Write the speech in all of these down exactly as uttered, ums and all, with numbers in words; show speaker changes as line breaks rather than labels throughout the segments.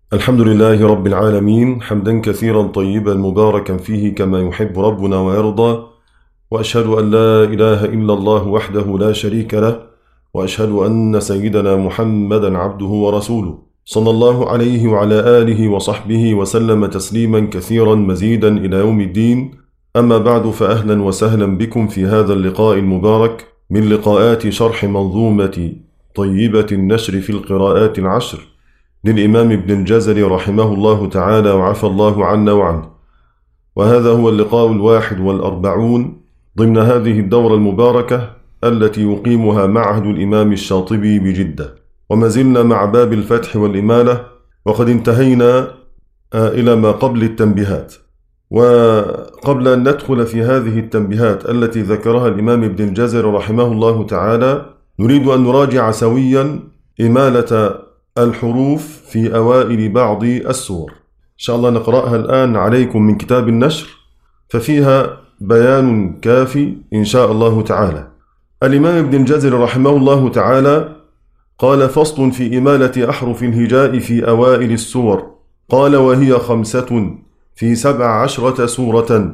الحمد لله رب العالمين، حمدا كثيرا طيبا مباركا فيه كما يحب ربنا ويرضى. وأشهد أن لا إله إلا الله وحده لا شريك له، وأشهد أن سيدنا محمدا عبده ورسوله صلى الله عليه وعلى آله وصحبه وسلم تسليما كثيرا مزيدا إلى يوم الدين. أما بعد، فأهلا وسهلا بكم في هذا اللقاء المبارك من لقاءات شرح منظومة طيبة النشر في القراءات العشر للإمام ابن الجزري رحمه الله تعالى وعفى الله عنا وعنه. وهذا هو اللقاء الواحد والأربعون ضمن هذه الدورة المباركة التي يقيمها معهد الإمام الشاطبي بجدة، وما زلنا مع باب الفتح والإمالة، وقد انتهينا إلى ما قبل التنبيهات. وقبل أن ندخل في هذه التنبيهات التي ذكرها الإمام ابن الجزري رحمه الله تعالى، نريد أن نراجع سويا إمالة الحروف في أوائل بعض السور. إن شاء الله نقرأها الآن عليكم من كتاب النشر، ففيها بيان كافي إن شاء الله تعالى. الإمام ابن الجزري رحمه الله تعالى قال: فصل في إمالة أحرف الهجاء في أوائل السور. قال: وهي خمسة في سبع عشرة سورة.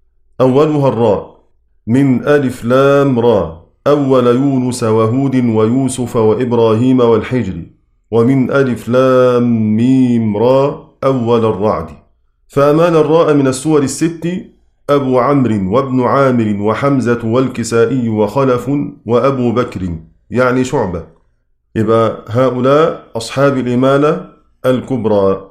أولها الراء، من ألف لام را، أول يونس وهود ويوسف وإبراهيم والحجر، ومن ألف لام ميم را أول الرعد. فأمان الراء من السور الست أبو عمرو وابن عامر وحمزة والكسائي وخلف وأبو بكر، يعني شعبة. يبقى هؤلاء أصحاب الإمالة الكبرى.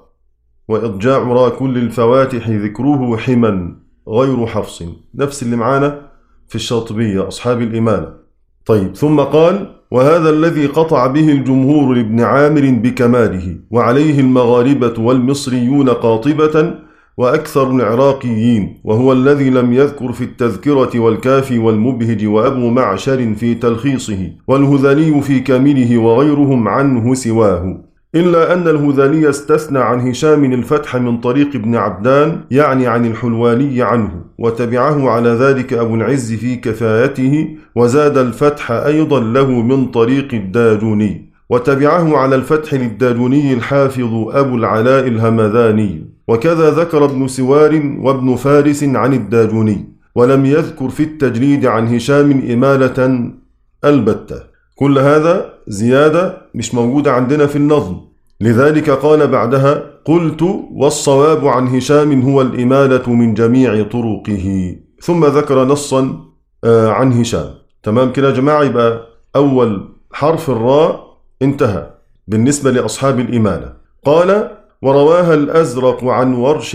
وإضجاع را كل الفواتح ذكره حما غير حفص، نفس اللي معانا في الشاطبية أصحاب الإمالة. طيب، ثم قال: وهذا الذي قطع به الجمهور لابن عامر بكماله، وعليه المغاربة والمصريون قاطبة وأكثر العراقيين، وهو الذي لم يذكر في التذكرة والكافي والمبهج وأبو معشر في تلخيصه، والهذلي في كامله وغيرهم عنه سواه، إلا أن الهذلي استثنى عن هشام الفتح من طريق ابن عبدان، يعني عن الحلواني عنه، وتبعه على ذلك أبو العز في كفايته، وزاد الفتح أيضا له من طريق الداجوني، وتبعه على الفتح للداجوني الحافظ أبو العلاء الهمذاني، وكذا ذكر ابن سوار وابن فارس عن الداجوني، ولم يذكر في التجريد عن هشام إمالة البتة. كل هذا زيادة مش موجودة عندنا في النظم، لذلك قال بعدها: قلت والصواب عن هشام هو الإمالة من جميع طرقه. ثم ذكر نصا عن هشام. تمام كده يا جماعة؟ يبقى أول حرف الراء انتهى بالنسبة لأصحاب الإمالة. قال: ورواها الأزرق عن ورش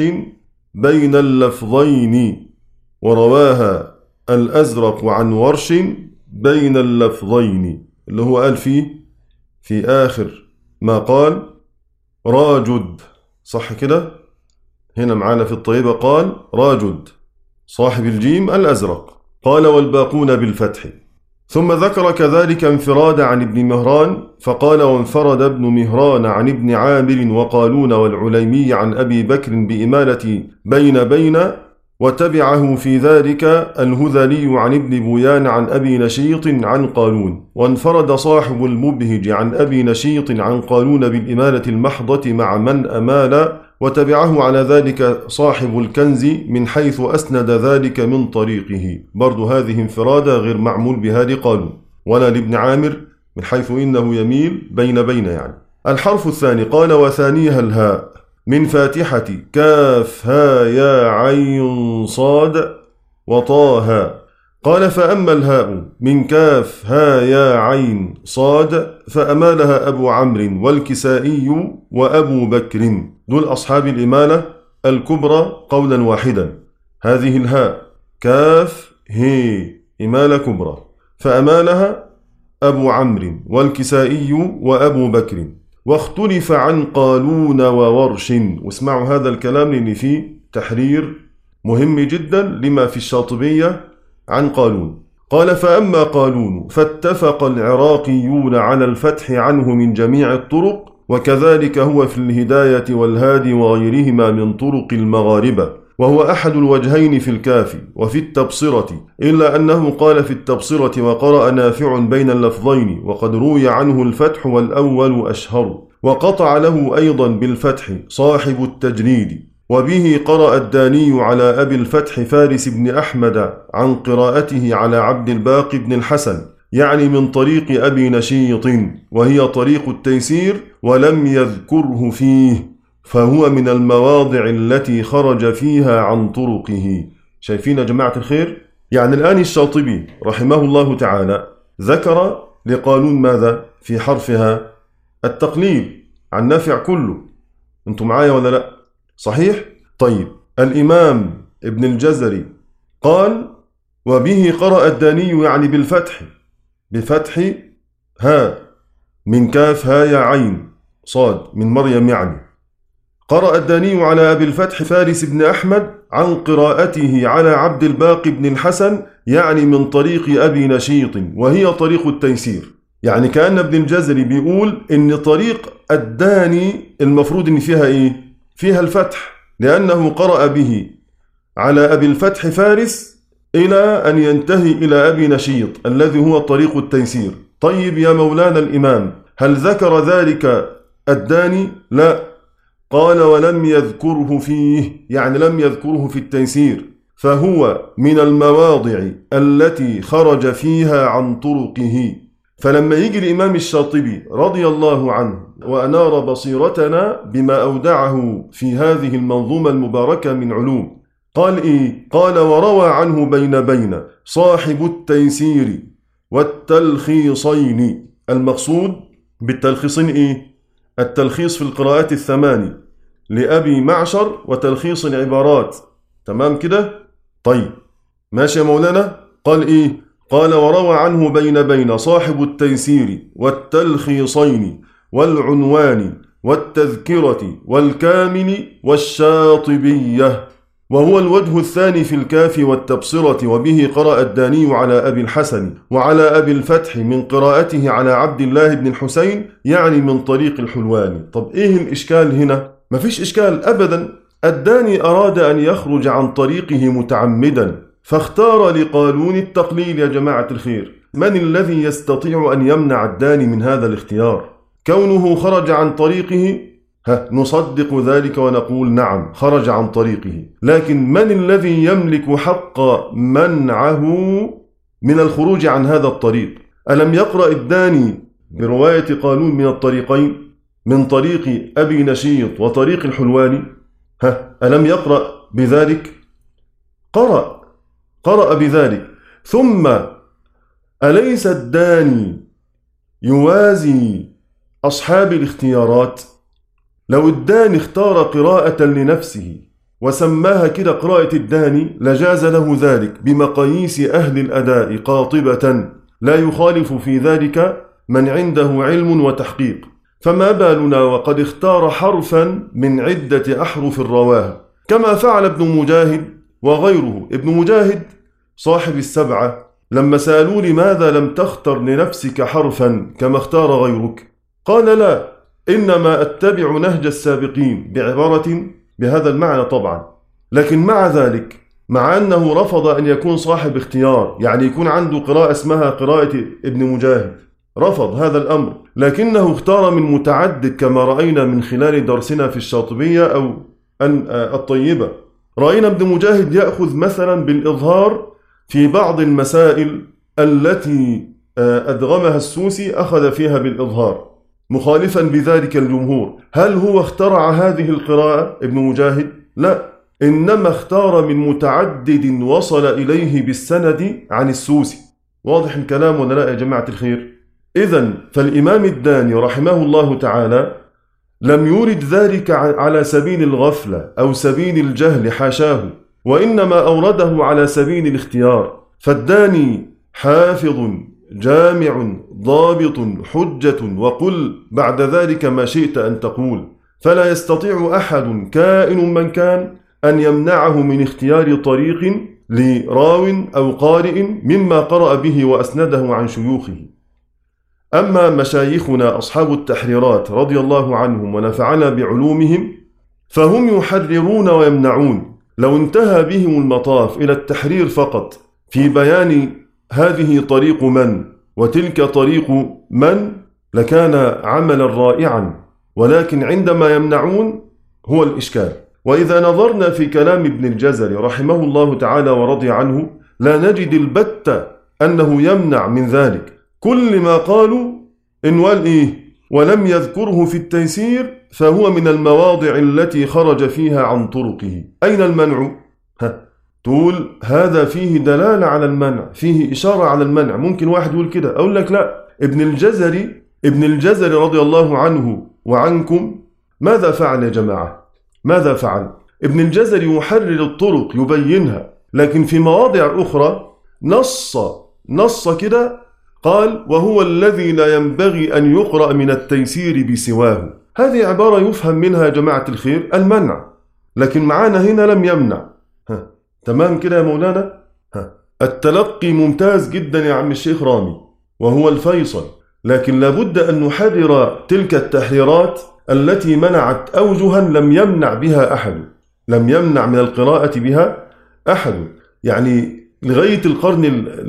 بين اللفظين. ورواها الأزرق عن ورش بين اللفظين، اللي هو قال فيه في آخر ما قال راجد، صح كده؟ هنا معانا في الطيبة قال راجد صاحب الجيم الأزرق. قال: والباقون بالفتح. ثم ذكر كذلك انفراد عن ابن مهران، فقال: وانفرد ابن مهران عن ابن عامر وقالون والعليمي عن أبي بكر بإمالة بين بين، وتبعه في ذلك الهذلي عن ابن بويان عن أبي نشيط عن قالون. وانفرد صاحب المبهج عن أبي نشيط عن قالون بالإمالة المحضة مع من أمال، وتبعه على ذلك صاحب الكنز من حيث أسند ذلك من طريقه. برضو هذه انفرادة غير معمول بها لقالون ولا لابن عامر، من حيث إنه يميل بين بين يعني. الحرف الثاني قال: وثانيها الهاء، من فاتحة كاف ها يا عين صاد وطاها. قال: فأما الهاء من كاف ها يا عين صاد فأمالها أبو عمرو والكسائي وأبو بكر، دول أصحاب الإمالة الكبرى قولا واحدا. هذه الهاء كاف هي إمالة كبرى، فأمالها أبو عمرو والكسائي وأبو بكر. واختلف عن قالون وورش. واسمعوا هذا الكلام لأن فيه تحرير مهم جدا لما في الشاطبية عن قالون. قال: فأما قالون فاتفق العراقيون على الفتح عنه من جميع الطرق، وكذلك هو في الهداية والهادي وغيرهما من طرق المغاربة، وهو أحد الوجهين في الكافي وفي التبصرة، إلا أنه قال في التبصرة: وقرأ نافع بين اللفظين، وقد روي عنه الفتح والأول أشهر. وقطع له أيضا بالفتح صاحب التجريد. وبه قرأ الداني على أبي الفتح فارس بن أحمد عن قراءته على عبد الباقي بن الحسن، يعني من طريق أبي نشيط، وهي طريق التيسير، ولم يذكره فيه، فهو من المواضع التي خرج فيها عن طرقه. شايفين يا جماعة الخير؟ يعني الآن الشاطبي رحمه الله تعالى ذكر لقالون ماذا؟ في حرفها التقليل عن نافع كله. انتم معايا ولا لا؟ صحيح؟ طيب، الإمام ابن الجزري قال وبه قرأ الداني، يعني بالفتح، بفتح ها من كاف ها يا عين صاد من مريم، يعني قرأ الداني على أبي الفتح فارس بن أحمد عن قراءته على عبد الباقي بن الحسن، يعني من طريق أبي نشيط، وهي طريق التيسير. يعني كأن ابن الجزري بيقول إن طريق الداني المفروض إن فيها إيه؟ فيها الفتح، لأنه قرأ به على أبي الفتح فارس إلى أن ينتهي إلى أبي نشيط الذي هو طريق التيسير. طيب يا مولانا الإمام، هل ذكر ذلك الداني؟ لا، قال ولم يذكره فيه، يعني لم يذكره في التيسير، فهو من المواضع التي خرج فيها عن طرقه. فلما يجي الإمام الشاطبي رضي الله عنه وأنار بصيرتنا بما أودعه في هذه المنظومة المباركة من علوم، قال إيه؟ قال وروى عنه بين بين صاحب التيسير والتلخيصين. المقصود بالتلخيصين إيه؟ التلخيص في القراءات الثماني لأبي معشر وتلخيص العبارات. تمام كده؟ طيب ماشي يا مولانا؟ قال إيه؟ قال وروى عنه بين بين صاحب التيسير والتلخيصين والعنوان والتذكرة والكامل والشاطبية، وهو الوجه الثاني في الكاف والتبصرة. وبه قرأ الداني على أبي الحسن وعلى أبي الفتح من قراءته على عبد الله بن الحسين، يعني من طريق الحلواني. طب إيه الإشكال هنا؟ مفيش إشكال أبدا. الداني أراد أن يخرج عن طريقه متعمدا، فاختار لقالون التقليل. يا جماعة الخير، من الذي يستطيع أن يمنع الداني من هذا الاختيار؟ كونه خرج عن طريقه، ها نصدق ذلك ونقول نعم خرج عن طريقه، لكن من الذي يملك حق منعه من الخروج عن هذا الطريق؟ ألم يقرأ الداني برواية قالون من الطريقين، من طريق أبي نشيط وطريق الحلواني؟ ها ألم يقرأ بذلك؟ قرأ قرأ بذلك. ثم أليس الداني يوازي أصحاب الاختيارات؟ لو الداني اختار قراءة لنفسه وسماها كده قراءة الداني لجاز له ذلك بمقاييس أهل الأداء قاطبة، لا يخالف في ذلك من عنده علم وتحقيق. فما بالنا وقد اختار حرفا من عدة أحرف الرواه، كما فعل ابن مجاهد وغيره. ابن مجاهد صاحب السبعة لما سألوا لماذا لم تختر لنفسك حرفا كما اختار غيرك، قال لا، إنما أتبع نهج السابقين، بعبارة بهذا المعنى طبعا. لكن مع ذلك، مع أنه رفض أن يكون صاحب اختيار، يعني يكون عنده قراءة اسمها قراءة ابن مجاهد، رفض هذا الأمر، لكنه اختار من متعدد كما رأينا من خلال درسنا في الشاطبية أو الطيبة. رأينا ابن مجاهد يأخذ مثلا بالإظهار في بعض المسائل التي أدغمها السوسي، أخذ فيها بالإظهار مخالفا بذلك الجمهور. هل هو اخترع هذه القراءة ابن مجاهد؟ لا، إنما اختار من متعدد وصل إليه بالسند عن السوسي. واضح الكلام ولا لا يا جماعة الخير؟ إذن فالإمام الداني رحمه الله تعالى لم يورد ذلك على سبيل الغفلة أو سبيل الجهل، حاشاه، وإنما أورده على سبيل الاختيار. فالداني حافظ جامع ضابط حجة، وقل بعد ذلك ما شئت أن تقول. فلا يستطيع أحد كائن من كان أن يمنعه من اختيار طريق لراو أو قارئ مما قرأ به وأسنده عن شيوخه. أما مشايخنا أصحاب التحريرات رضي الله عنهم ونفعنا بعلومهم، فهم يحررون ويمنعون. لو انتهى بهم المطاف إلى التحرير فقط في بيان هذه طريق من وتلك طريق من لكان عملا رائعا، ولكن عندما يمنعون هو الإشكال. وإذا نظرنا في كلام ابن الجزري رحمه الله تعالى ورضي عنه لا نجد البتة أنه يمنع من ذلك. كل ما قالوا إن قال إيه ولم يذكره في التيسير فهو من المواضع التي خرج فيها عن طرقه. أين المنع؟ ها تقول هذا فيه دلالة على المنع، فيه إشارة على المنع. ممكن واحد يقول كده، أقول لك لا، ابن الجزري ابن الجزري رضي الله عنه وعنكم ماذا فعل يا جماعة؟ ماذا فعل؟ ابن الجزري يحرر الطرق يبينها، لكن في مواضع أخرى نص نص كده قال وهو الذي لا ينبغي أن يقرأ من التيسير بسواه. هذه عبارة يفهم منها يا جماعة الخير المنع، لكن معانا هنا لم يمنع. ها. تمام كده يا مولانا؟ ها. التلقي ممتاز جدا يا عم الشيخ رامي وهو الفيصل، لكن لابد أن نحرر تلك التحريرات التي منعت أوجها لم يمنع بها أحد، لم يمنع من القراءة بها أحد. يعني لغاية القرن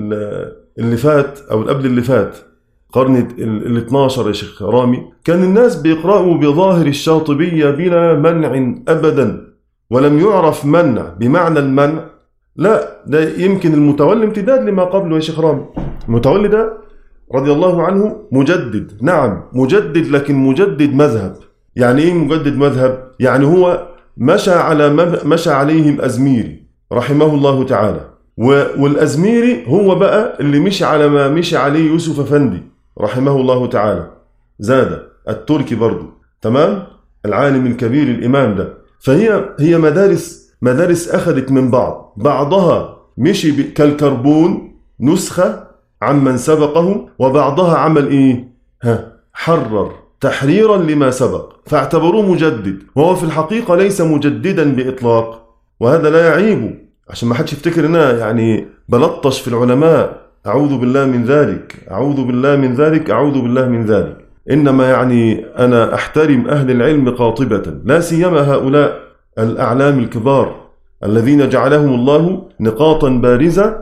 اللي فات أو قبل اللي فات، قرن ال اثناشر يا شيخ رامي، كان الناس بيقرأوا بظاهر الشاطبية بلا منع أبدا، ولم يعرف منع بمعنى المنع. لا، ده يمكن المتولي امتداد لما قبله يا شيخ رامي. المتولي ده رضي الله عنه مجدد، نعم مجدد، لكن مجدد مذهب. يعني ايه مجدد مذهب؟ يعني هو مشى على مشى عليه الأزميري رحمه الله تعالى، والأزميري هو بقى اللي مشي على ما مشي عليه يوسف أفندي رحمه الله تعالى، زاد التركي برضو، تمام، العالم الكبير الإمام ده. فهي هي مدارس مدارس أخذت من بعض، بعضها مشي كالكربون نسخة عمن سبقه، وبعضها عمل إيه؟ ها حرر تحريرا لما سبق، فاعتبروه مجدد، وهو في الحقيقة ليس مجددا بإطلاق، وهذا لا يعيب، عشان ما حدش يفتكر إنها يعني بلطش في العلماء. أعوذ بالله من ذلك، أعوذ بالله من ذلك، أعوذ بالله من ذلك. إنما يعني أنا أحترم أهل العلم قاطبة، لا سيما هؤلاء الأعلام الكبار الذين جعلهم الله نقاطا بارزة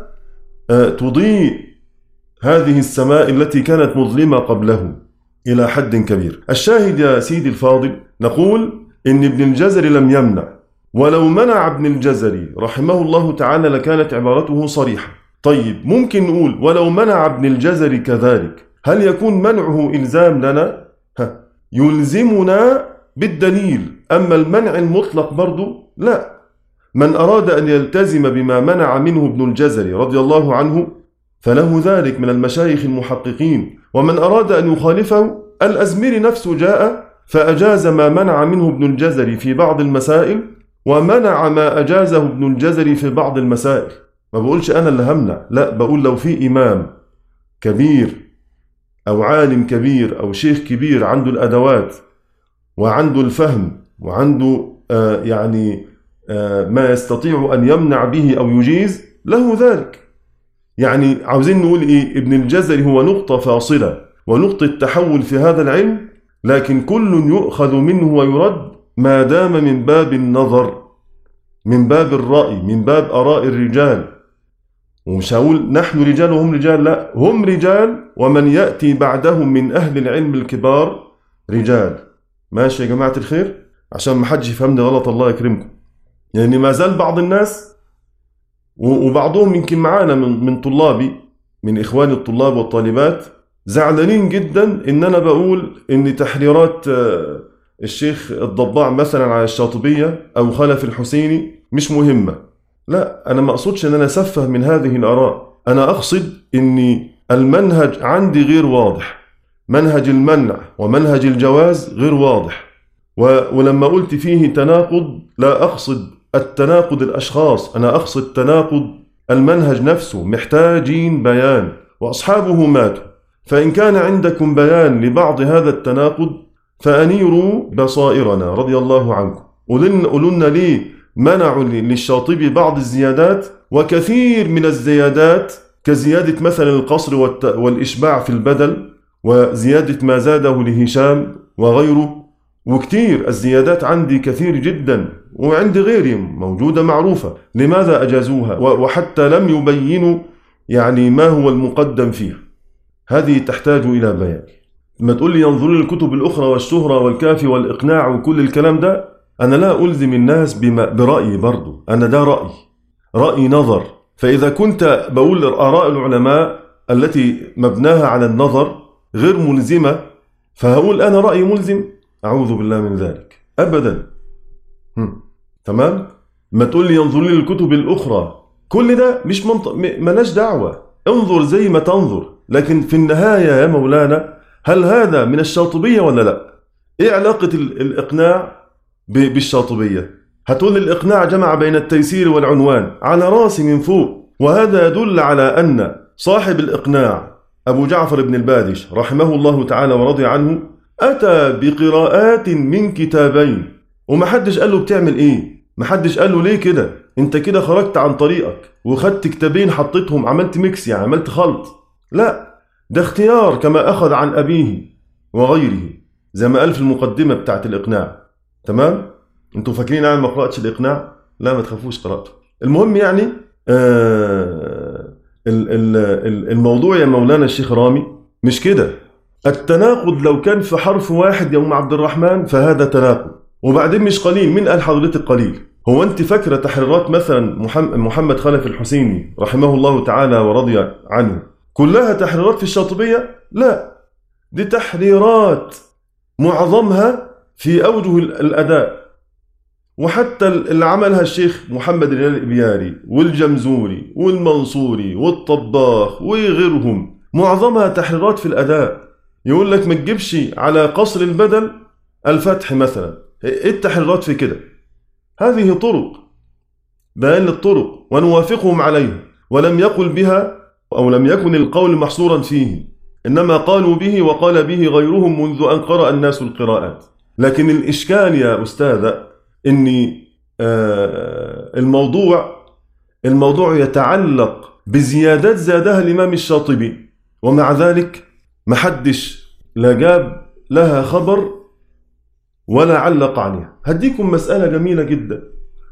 تضيء هذه السماء التي كانت مظلمة قبلهم إلى حد كبير. الشاهد يا سيدي الفاضل، نقول إن ابن الجزري لم يمنع، ولو منع ابن الجزري رحمه الله تعالى لكانت عبارته صريحة. طيب ممكن نقول ولو منع ابن الجزري كذلك، هل يكون منعه إلزام لنا؟ ها. يلزمنا بالدليل، أما المنع المطلق برضو لا. من أراد أن يلتزم بما منع منه ابن الجزري رضي الله عنه فله ذلك من المشايخ المحققين، ومن أراد أن يخالفه الأزميري نفسه جاء فأجاز ما منع منه ابن الجزري في بعض المسائل، ومنع ما أجازه ابن الجزري في بعض المسائل. ما بقولش أنا اللي همنع، لا، بقول لو في إمام كبير أو عالم كبير أو شيخ كبير عنده الأدوات وعنده الفهم وعنده آه يعني آه ما يستطيع أن يمنع به أو يجيز له ذلك. يعني عاوزين نقول إيه؟ ابن الجزري هو نقطة فاصلة ونقطة تحول في هذا العلم، لكن كل يؤخذ منه ويرد ما دام من باب النظر، من باب الرأي، من باب آراء الرجال. ومش هقول نحن رجال وهم رجال، لا، هم رجال ومن يأتي بعدهم من أهل العلم الكبار رجال. ماشي يا جماعة الخير؟ عشان ما حدش يفهمني غلط، الله يكرمكم. يعني ما زال بعض الناس وبعضهم يمكن معانا من من طلابي، من إخواني الطلاب والطالبات، زعلانين جدا إن أنا بقول إن تحريرات الشيخ الضباع مثلا على الشاطبية أو خلف الحسيني مش مهمة. لا، أنا ما أقصدش أن أنا أسفه من هذه الآراء، أنا أقصد أن المنهج عندي غير واضح، منهج المنع ومنهج الجواز غير واضح. ولما قلت فيه تناقض لا أقصد التناقض الأشخاص، أنا أقصد تناقض المنهج نفسه، محتاجين بيان، وأصحابه ماتوا. فإن كان عندكم بيان لبعض هذا التناقض فأنيروا بصائرنا رضي الله عنكم. قولوا لنا ليه منعوا للشاطبي بعض الزيادات، وكثير من الزيادات كزيادة مثلا القصر والإشباع في البدل، وزيادة ما زاده لهشام وغيره، وكثير الزيادات عندي كثير جدا، وعند غيري موجودة معروفة. لماذا أجازوها وحتى لم يبينوا يعني ما هو المقدم فيها؟ هذه تحتاج إلى بيان. لما تقول لي ينظر لي الكتب الأخرى والشهرة والكافي والإقناع وكل الكلام ده، أنا لا ألزم الناس برأيي برضو، أنا ده رأي رأي نظر. فإذا كنت بقول آراء العلماء التي مبناها على النظر غير ملزمة، فهقول أنا رأيي ملزم؟ أعوذ بالله من ذلك أبدا. هم. تمام؟ ما تقول لي ينظر لي الكتب الأخرى، كل ده مش منطق، ملاش دعوة، انظر زي ما تنظر، لكن في النهاية يا مولانا هل هذا من الشاطبية ولا لا؟ إيه علاقة الإقناع بالشاطبية؟ هتقول الإقناع جمع بين التيسير والعنوان، على راسي من فوق، وهذا يدل على أن صاحب الإقناع أبو جعفر بن البادش رحمه الله تعالى ورضي عنه أتى بقراءات من كتابين، ومحدش قال له بتعمل إيه، محدش قال له ليه كده، أنت كده خرجت عن طريقك وخدت كتابين حطيتهم، عملت ميكس يعني عملت خلط. لا، ده اختيار كما أخذ عن أبيه وغيره، زي ما قال في المقدمة بتاعت الإقناع. تمام؟ انتوا فاكرين انا ما قرأتش الإقناع؟ لا ما تخافوش قرأته. المهم يعني آه الموضوع يا مولانا الشيخ رامي مش كده. التناقض لو كان في حرف واحد يا أم عبد الرحمن فهذا تناقض، وبعدين مش قليل. من قال حضرتك قليل؟ هو انت فاكرة تحريرات مثلا محمد خلف الحسيني رحمه الله تعالى ورضي عنه كلها تحريرات في الشاطبية؟ لا، دي تحريرات معظمها في أوجه الأداء، وحتى اللي عملها الشيخ محمد الإبياري والجمزوري والمنصوري والطباخ وغيرهم معظمها تحريرات في الأداء. يقول لك ما تجيبش على قصر البدل الفتح مثلا، ايه التحريرات في كده؟ هذه طرق، بيان الطرق ونوافقهم عليها، ولم يقل بها أو لم يكن القول محصورا فيه، إنما قالوا به وقال به غيرهم منذ أن قرأ الناس القراءات. لكن الإشكال يا أستاذة إني آه الموضوع الموضوع يتعلق بزيادات زادها الإمام الشاطبي، ومع ذلك محدش لا جاب لها خبر ولا علق عليها. هديكم مسألة جميلة جدا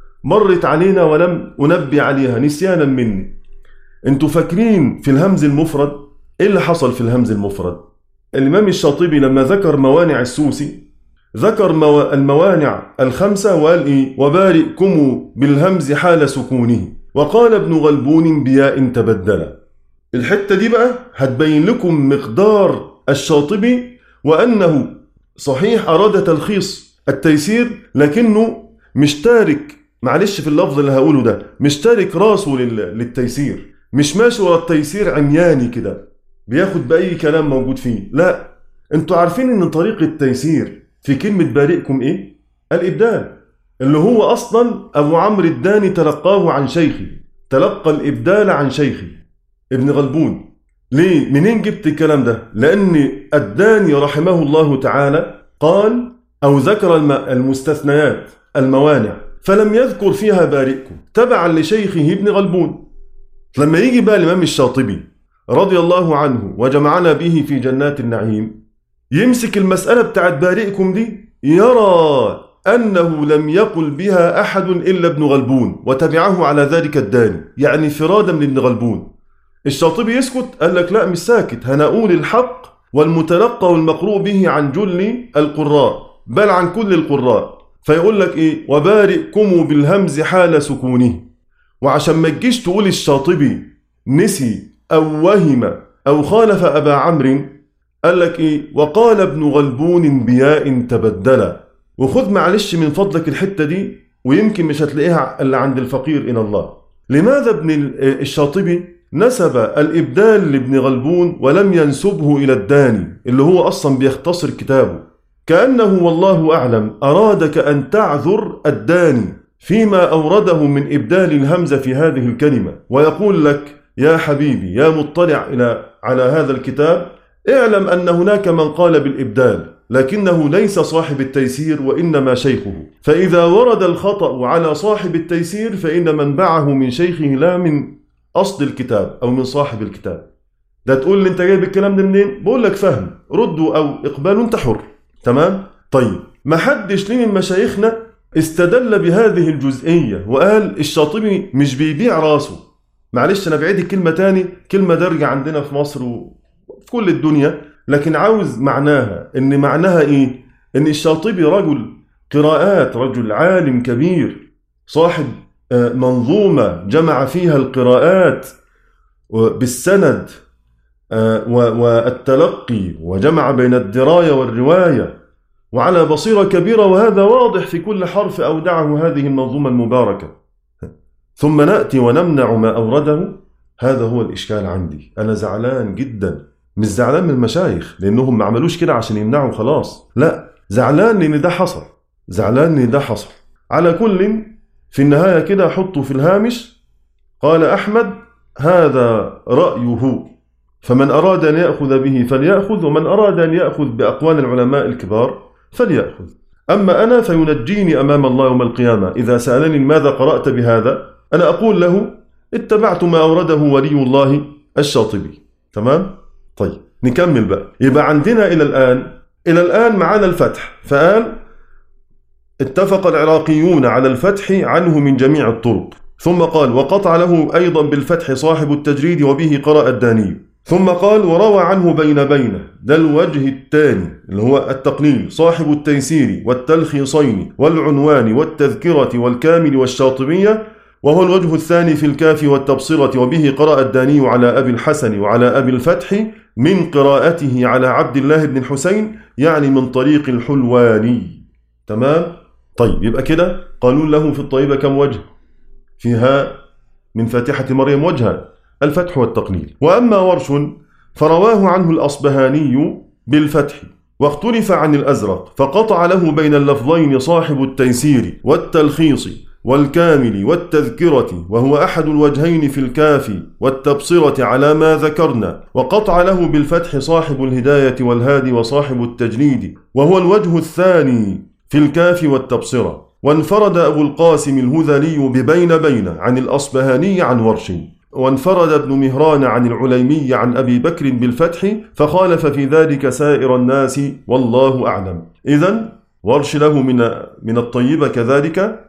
مرت علينا ولم أنبي عليها نسيانا مني. انتوا فاكرين في الهمز المفرد ايه اللي حصل في الهمز المفرد؟ الإمام الشاطبي لما ذكر موانع السوسي ذكر مو... الموانع الخمسة وقال إيه؟ وبارئكم بالهمز حال سكونه، وقال ابن غلبون بياء تبدل. الحتة دي بقى هتبين لكم مقدار الشاطبي، وأنه صحيح أراد تلخيص التيسير لكنه مش تارك، معلش في اللفظ اللي هقوله ده، مش تارك راسه لل... للتيسير، مش ماشي ورا التيسير عمياني كده بياخد بأي كلام موجود فيه. لا، انتوا عارفين ان طريق التيسير في كلمة بارئكم ايه؟ الإبدال، اللي هو أصلا أبو عمرو الداني تلقاه عن شيخي، تلقى الإبدال عن شيخي ابن غلبون. ليه؟ منين جبت الكلام ده؟ لأن الداني رحمه الله تعالى قال أو ذكر المستثنيات الموانع فلم يذكر فيها بارئكم تبعا لشيخه ابن غلبون. لما يجي بقى الإمام الشاطبي رضي الله عنه وجمعنا به في جنات النعيم يمسك المسألة بتاعت بارئكم دي، يرى أنه لم يقل بها أحد إلا ابن غلبون وتبعه على ذلك الداني، يعني فرادا من ابن غلبون. الشاطبي يسكت؟ قال لك لا مش ساكت، هنقول الحق والمتلقى والمقروء به عن جل القراء بل عن كل القراء. فيقول لك إيه؟ وبارئكم بالهمز حال سكونه. وعشان ما تجيش تقول الشاطبي نسي أو وهم أو خالف أبا عمرو، قال لك إيه؟ وقال ابن غلبون بياء تبدل. وخذ معلش من فضلك الحتة دي، ويمكن مش هتلاقيها إلا عند الفقير إلى الله. لماذا ابن الشاطبي نسب الإبدال لابن غلبون ولم ينسبه إلى الداني اللي هو أصلا بيختصر كتابه؟ كأنه والله أعلم أرادك أن تعذر الداني فيما أورده من إبدال الهمزة في هذه الكلمة، ويقول لك يا حبيبي يا مطلع إلى على هذا الكتاب، اعلم أن هناك من قال بالإبدال لكنه ليس صاحب التيسير وإنما شيخه، فإذا ورد الخطأ على صاحب التيسير فإن منبعه من شيخه لا من أصل الكتاب أو من صاحب الكتاب. ده تقول لي أنت جايب الكلام ده منين؟ بقول لك فهم، ردوا أو إقبال أنت حر. تمام؟ طيب ما حدش ليه من مشايخنا استدل بهذه الجزئية وقال الشاطبي مش بيبيع راسه. معلش أنا بعيد الكلمة تاني، كلمة درجة عندنا في مصر وفي كل الدنيا، لكن عاوز معناها. إن معناها إيه؟ إن الشاطبي رجل قراءات، رجل عالم كبير صاحب منظومة جمع فيها القراءات بالسند والتلقي، وجمع بين الدراية والرواية وعلى بصيرة كبيرة، وهذا واضح في كل حرف أودعه هذه المنظومة المباركة. ثم نأتي ونمنع ما أورده. هذا هو الإشكال عندي. أنا زعلان جدا، مش زعلان من المشايخ لأنهم ما عملوش كده عشان يمنعوا خلاص، لا، زعلان لأن ده حصل، زعلان لأن ده حصل. على كل، في النهاية كده حطوا في الهامش: قال أحمد هذا رأيه، فمن أراد أن يأخذ به فليأخذ، ومن أراد أن يأخذ بأقوال العلماء الكبار فليأخذ. أما أنا فينجيني أمام الله يوم القيامة إذا سألني ماذا قرأت بهذا، أنا أقول له اتبعت ما أورده ولي الله الشاطبي. تمام؟ طيب نكمل بقى. يبقى عندنا إلى الآن إلى الآن معنا الفتح، فقال اتفق العراقيون على الفتح عنه من جميع الطرق. ثم قال وقطع له أيضا بالفتح صاحب التجريد وبه قرأ الداني. ثم قال وروى عنه بين بينه، ده الوجه الثاني اللي هو التقليل، صاحب التيسير والتلخيصين والعنوان والتذكرة والكامل والشاطبية، وهو الوجه الثاني في الكافي والتبصرة، وبه قرأ الداني على أبي الحسن وعلى أبي الفتح من قراءته على عبد الله بن الحسين، يعني من طريق الحلواني. تمام؟ طيب يبقى كده قالوا له في الطيبة كم وجه؟ فيها من فاتحة مريم وجها، الفتح والتقليل. وأما ورش فرواه عنه الأصبهاني بالفتح، واختلف عن الأزرق، فقطع له بين اللفظين صاحب التيسير والتلخيص والكامل والتذكرة، وهو أحد الوجهين في الكافي والتبصرة على ما ذكرنا، وقطع له بالفتح صاحب الهداية والهادي وصاحب التجريد، وهو الوجه الثاني في الكافي والتبصرة. وانفرد أبو القاسم الهذلي ببين بين عن الأصبهاني عن ورش، وانفرد ابن مهران عن العليمي عن أبي بكر بالفتح، فخالف في ذلك سائر الناس والله أعلم. إذن ورش له من من الطيبة كذلك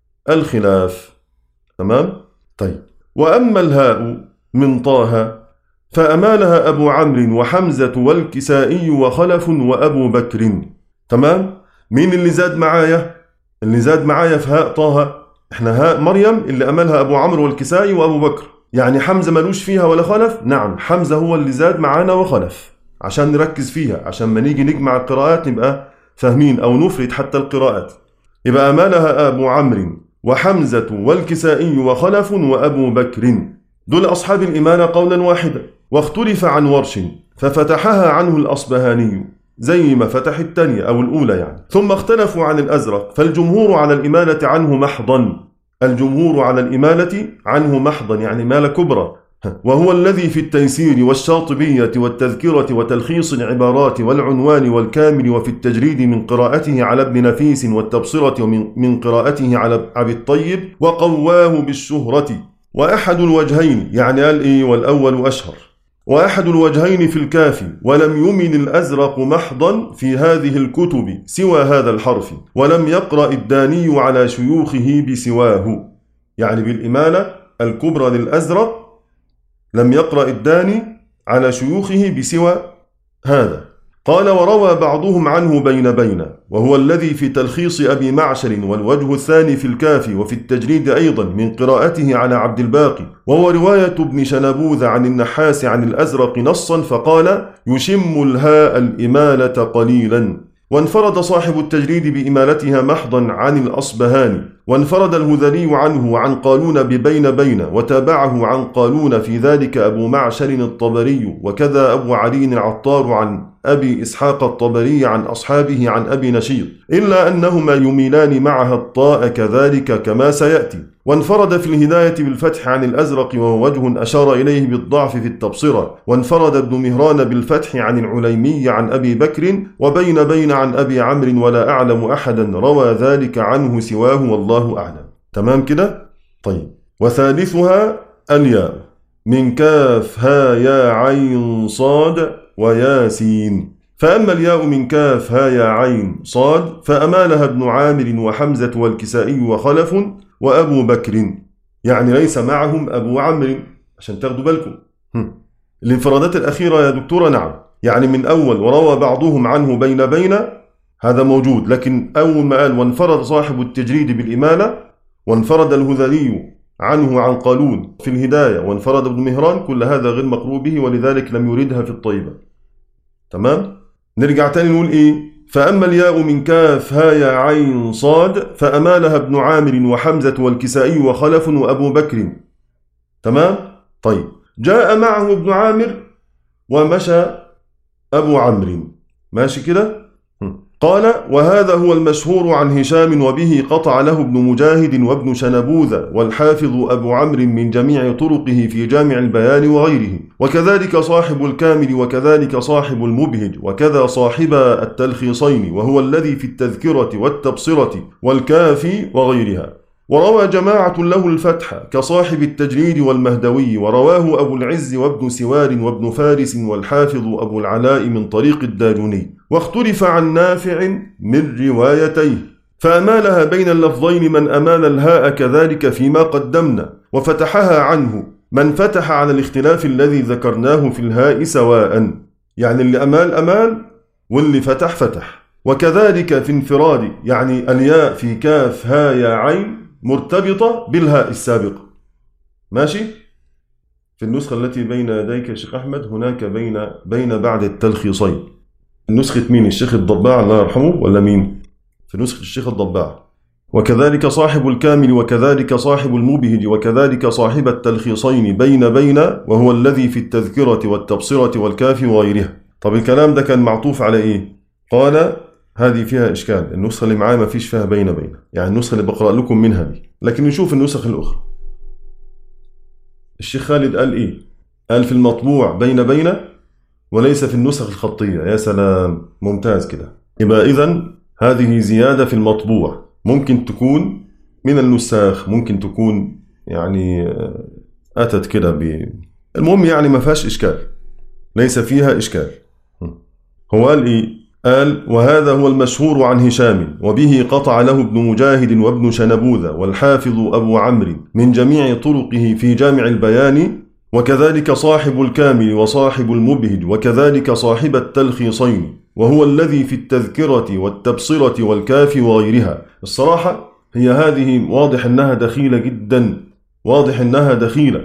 الخلاف. تمام؟ طيب. وأما الهاء من طه فأمالها أبو عمرو وحمزة والكسائي وخلف وأبو بكر. تمام؟ مين اللي زاد معايا؟ اللي زاد معايا في هاء طه احنا هاء مريم اللي أملها أبو عمرو والكسائي وأبو بكر، يعني حمزة ملوش فيها ولا خلف؟ نعم، حمزة هو اللي زاد معانا وخلف، عشان نركز فيها، عشان ما نيجي نجمع القراءات نبقى فاهمين أو نفرد حتى القراءات. يبقى أملها أبو عمرو وحمزة والكسائي وخلف وأبو بكر، دول أصحاب الإمالة قولا واحدا. واختلف عن ورش ففتحها عنه الأصبهاني زي ما فتح الثانية أو الأولى يعني. ثم اختلفوا عن الأزرق، فالجمهور على الإمالة عنه محضا، الجمهور على الإمالة عنه محضا يعني إمالة كبرى، وهو الذي في التيسير والشاطبية والتذكرة وتلخيص العبارات والعنوان والكامل، وفي التجريد من قراءته على ابن نفيس والتبصرة ومن قراءته على أبي الطيب، وقواه بالشهرة. وأحد الوجهين يعني قال إيه والأول أشهر، وأحد الوجهين في الكافي، ولم يمن الأزرق محضا في هذه الكتب سوى هذا الحرف، ولم يقرأ الداني على شيوخه بسواه، يعني بالإمالة الكبرى للأزرق لم يقرأ الداني على شيوخه بسوى هذا. قال وروى بعضهم عنه بين بين، وهو الذي في تلخيص أبي معشر، والوجه الثاني في الكافي، وفي التجريد أيضا من قراءته على عبد الباقي، وهو رواية ابن شنبوذ عن النحاس عن الأزرق نصا، فقال يشم الهاء الإمالة قليلا. وانفرد صاحب التجريد بإمالتها محضا عن الأصبهاني، وانفرد الهذلي عنه وعن قالون ببين بين، وتابعه عن قالون في ذلك أبو معشر الطبري، وكذا أبو علي العطار عن أبي إسحاق الطبري عن أصحابه عن أبي نشيط، إلا أنهما يميلان معها الطاء كذلك كما سيأتي. وانفرد في الهداية بالفتح عن الأزرق، وهو وجه أشار إليه بالضعف في التبصرة. وانفرد ابن مهران بالفتح عن العليمي عن أبي بكر، وبين بين عن أبي عمرو، ولا أعلم أحدا روى ذلك عنه سواه والله أعلم. تمام كده؟ طيب. وثالثها الياء من كاف ها يا عين صاد وياسين. فأما الياء من كاف ها يا عين صاد فأمالها ابن عامر وحمزة والكسائي وخلف وأبو بكر، يعني ليس معهم أبو عمرو، عشان تاخدوا بالكم. الانفرادات الأخيرة يا دكتورة نعم، يعني من أول وروى بعضهم عنه بين بين هذا موجود، لكن أول ما قال وانفرد صاحب التجريد بالإمالة وانفرد الهذلي عنه عن قالون في الهداية وانفرد ابن مهران، كل هذا غير مقروء به ولذلك لم يردها في الطيبة. تمام؟ نرجع تاني نقول إيه؟ فأما الياء من كاف هاء عين صاد فأمالها ابن عامر وحمزة والكسائي وخلف وأبو بكر. تمام؟ طيب، جاء معه ابن عامر ومشى أبو عمرو، ماشي كده؟ قال وهذا هو المشهور عن هشام وبه قطع له ابن مجاهد وابن شنبوذ والحافظ أبو عمرو من جميع طرقه في جامع البيان وغيره، وكذلك صاحب الكامل وكذلك صاحب المبهج وكذا صاحب التلخيصين وهو الذي في التذكرة والتبصرة والكافي وغيرها. وروى جماعة له الفتح كصاحب التجريد والمهدوي، ورواه أبو العز وابن سوار وابن فارس والحافظ أبو العلاء من طريق الدارمي، واختلف عن نافع من روايتيه، فأمالها بين اللفظين من أمال الهاء كذلك فيما قدمنا، وفتحها عنه من فتح على الاختلاف الذي ذكرناه في الهاء سواء، يعني اللي أمال أمال واللي فتح فتح. وكذلك في انفراد، يعني الياء في كاف ها يا عين مرتبطة بالهاء السابقة، ماشي؟ في النسخة التي بين يديك يا شيخ أحمد هناك بين بين بعد التلخيصين. نسخة مين؟ الشيخ الضباع الله يرحمه ولا مين؟ في نسخة الشيخ الضباع. وكذلك صاحب الكامل وكذلك صاحب المبهج وكذلك صاحب التلخيصين بين بين وهو الذي في التذكرة والتبصرة والكافي وغيرها. طب الكلام ده كان معطوف على إيه؟ قال هذه فيها إشكال، النسخة اللي معايا ما فيش فيها بين بين، يعني النسخة اللي بقرأ لكم منها دي، لكن نشوف النسخ الأخرى. الشيخ خالد قال إيه؟ قال في المطبوع بين بين وليس في النسخ الخطية. يا سلام، ممتاز كده. يبقى إذن هذه زيادة في المطبوع، ممكن تكون من النساخ، ممكن تكون يعني أتت كده ب... المهم يعني ما فيهاش إشكال، ليس فيها إشكال. هو قال إيه؟ قال وهذا هو المشهور عن هشام وبه قطع له ابن مجاهد وابن شنبوذ والحافظ أبو عمرو من جميع طرقه في جامع البيان، وكذلك صاحب الكامل وصاحب المبهج وكذلك صاحب التلخيصين وهو الذي في التذكرة والتبصرة والكافي وغيرها. الصراحة هي هذه واضح أنها دخيلة جدا، واضح أنها دخيلة.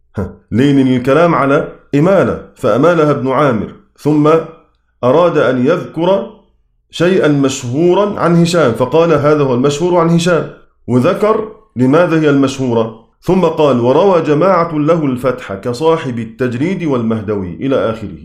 لين الكلام على إمالة، فأمالها ابن عامر ثم أراد أن يذكر شيئا مشهورا عن هشام فقال هذا هو المشهور عن هشام، وذكر لماذا هي المشهورة، ثم قال وروى جماعة له الفتح كصاحب التجريد والمهدوي إلى آخره.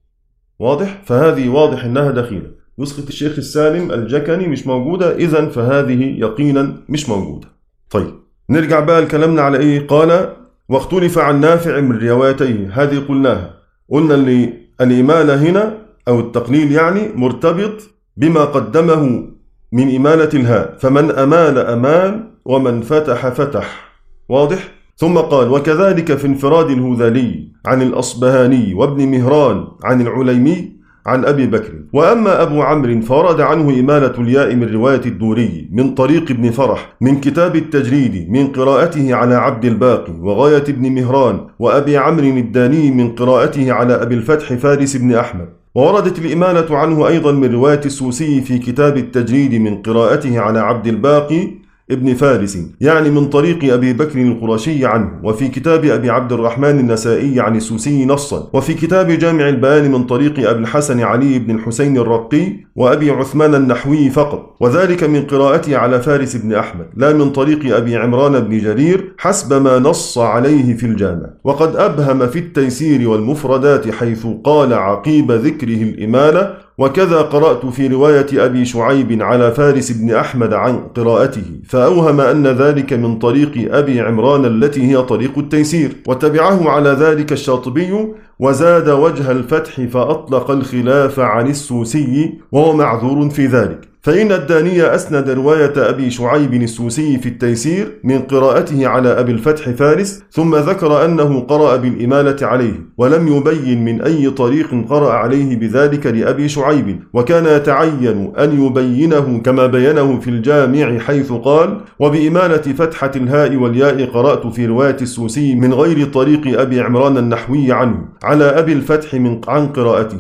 واضح؟ فهذه واضح أنها دخيلة. نسخة الشيخ السالم الجكني مش موجودة، إذن فهذه يقينا مش موجودة. طيب نرجع بقى لكلامنا على إيه؟ قال واختلف عن نافع من روايتيه، هذه قلناها، قلنا اللي الإمالة هنا أو التقليل يعني مرتبط بما قدمه من إمالة الهاء، فمن أمال أمال ومن فتح فتح. واضح؟ ثم قال وكذلك في انفراد الهذلي عن الأصبهاني وابن مهران عن العليمي عن أبي بكر. وأما أبو عمرو فرد عنه إمالة الياء من رواية الدوري من طريق ابن فرح من كتاب التجريد من قراءته على عبد الباقي وغاية ابن مهران وأبي عمرو الداني من قراءته على أبي الفتح فارس بن أحمد. ووردت الإمالة عنه أيضا من رواية السوسي في كتاب التجريد من قراءته على عبد الباقي ابن فارس، يعني من طريق أبي بكر القرشي عنه، وفي كتاب أبي عبد الرحمن النسائي عن السوسي نصا، وفي كتاب جامع البيان من طريق أبي الحسن علي بن الحسين الرقي وأبي عثمان النحوي فقط، وذلك من قراءته على فارس بن أحمد لا من طريق أبي عمران بن جرير حسب ما نص عليه في الجامع. وقد أبهم في التيسير والمفردات حيث قال عقيب ذكره الإمالة وكذا قرأت في رواية أبي شعيب على فارس بن أحمد عن قراءته، فأوهم أن ذلك من طريق أبي عمران التي هي طريق التيسير، وتبعه على ذلك الشاطبي وزاد وجه الفتح فأطلق الخلاف عن السوسي وهو معذور في ذلك، فإن الداني أسند رواية أبي شعيب السوسي في التيسير من قراءته على أبي الفتح فارس، ثم ذكر أنه قرأ بالإمالة عليه ولم يبين من أي طريق قرأ عليه بذلك لأبي شعيب، وكان يتعين أن يبينه كما بينه في الجامع حيث قال وبإمالة فتحة الهاء والياء قرأت في رواية السوسي من غير طريق أبي عمران النحوي عنه على أبي الفتح من عن قراءته.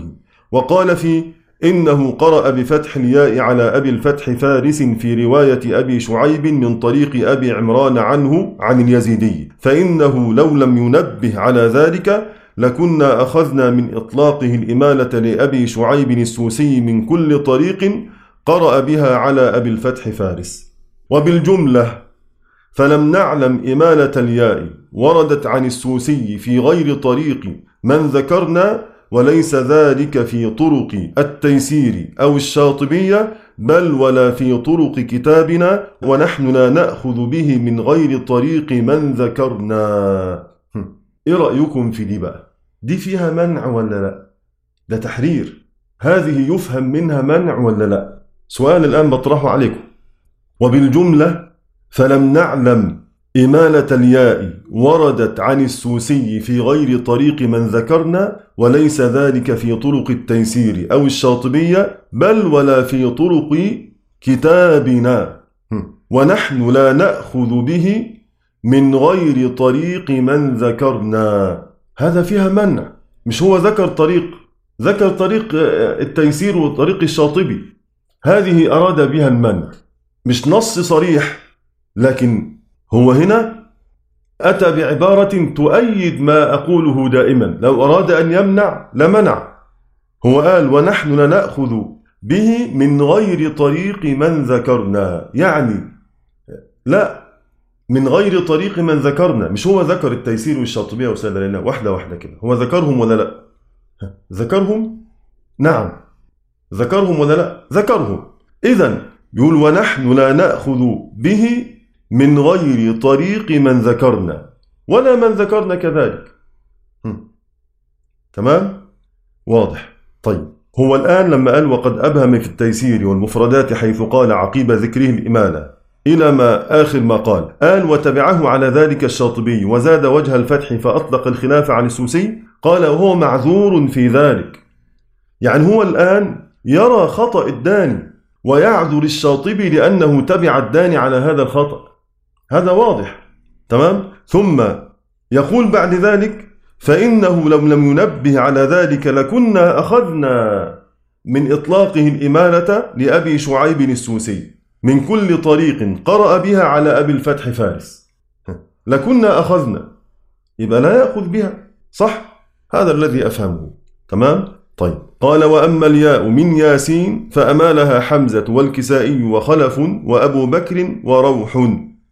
وقال في إنه قرأ بفتح الياء على أبي الفتح فارس في رواية أبي شعيب من طريق أبي عمران عنه عن اليزيدي، فإنه لو لم ينبه على ذلك لكنا أخذنا من إطلاقه الإمالة لأبي شعيب السوسي من كل طريق قرأ بها على أبي الفتح فارس. وبالجملة فلم نعلم إمالة الياء وردت عن السوسي في غير طريق من ذكرنا، وليس ذلك في طرق التيسير أو الشاطبية، بل ولا في طرق كتابنا، ونحن لا نأخذ به من غير طريق من ذكرنا. إيه رأيكم في دي بقى؟ دي فيها منع ولا لا؟ ده تحرير، هذه يفهم منها منع ولا لا؟ سؤال الآن بطرحه عليكم. وبالجملة فلم نعلم إمالة الياء وردت عن السوسي في غير طريق من ذكرنا، وليس ذلك في طرق التيسير أو الشاطبية، بل ولا في طرق كتابنا، ونحن لا نأخذ به من غير طريق من ذكرنا. هذا فيها منع، مش هو ذكر طريق، ذكر طريق التيسير وطريق الشاطبي، هذه أراد بها المنع، مش نص صريح، لكن هو هنا أتى بعبارة تؤيد ما أقوله دائما. لو أراد أن يمنع لمنع، هو قال ونحن لا نأخذ به من غير طريق من ذكرنا، يعني لا من غير طريق من ذكرنا. مش هو ذكر التيسير والشاطبية وسائل الله واحدة واحدة كده، هو ذكرهم ولا لا؟ ذكرهم؟ نعم. ذكرهم ولا لا؟ ذكرهم. إذن يقول ونحن لا نأخذ به من غير طريق من ذكرنا، ولا من ذكرنا كذلك. هم. تمام؟ واضح. طيب هو الآن لما قال وقد أبهم في التيسير والمفردات حيث قال عقيب ذكره الإمالة إلى ما آخر ما قال، قال وتبعه على ذلك الشاطبي وزاد وجه الفتح فأطلق الخلاف عن السوسي، قال وهو معذور في ذلك. يعني هو الآن يرى خطأ الداني ويعذر الشاطبي لأنه تبع الداني على هذا الخطأ، هذا واضح. تمام؟ ثم يقول بعد ذلك فإنه لو لم ينبه على ذلك لكنا أخذنا من إطلاقه الإمالة لأبي شعيب السوسي من كل طريق قرأ بها على أبي الفتح فارس، لكنا أخذنا، يبقى لا يأخذ بها، صح؟ هذا الذي أفهمه. تمام؟ طيب قال وأما الياء من ياسين فأمالها حمزة والكسائي وخلف وأبو بكر وروح.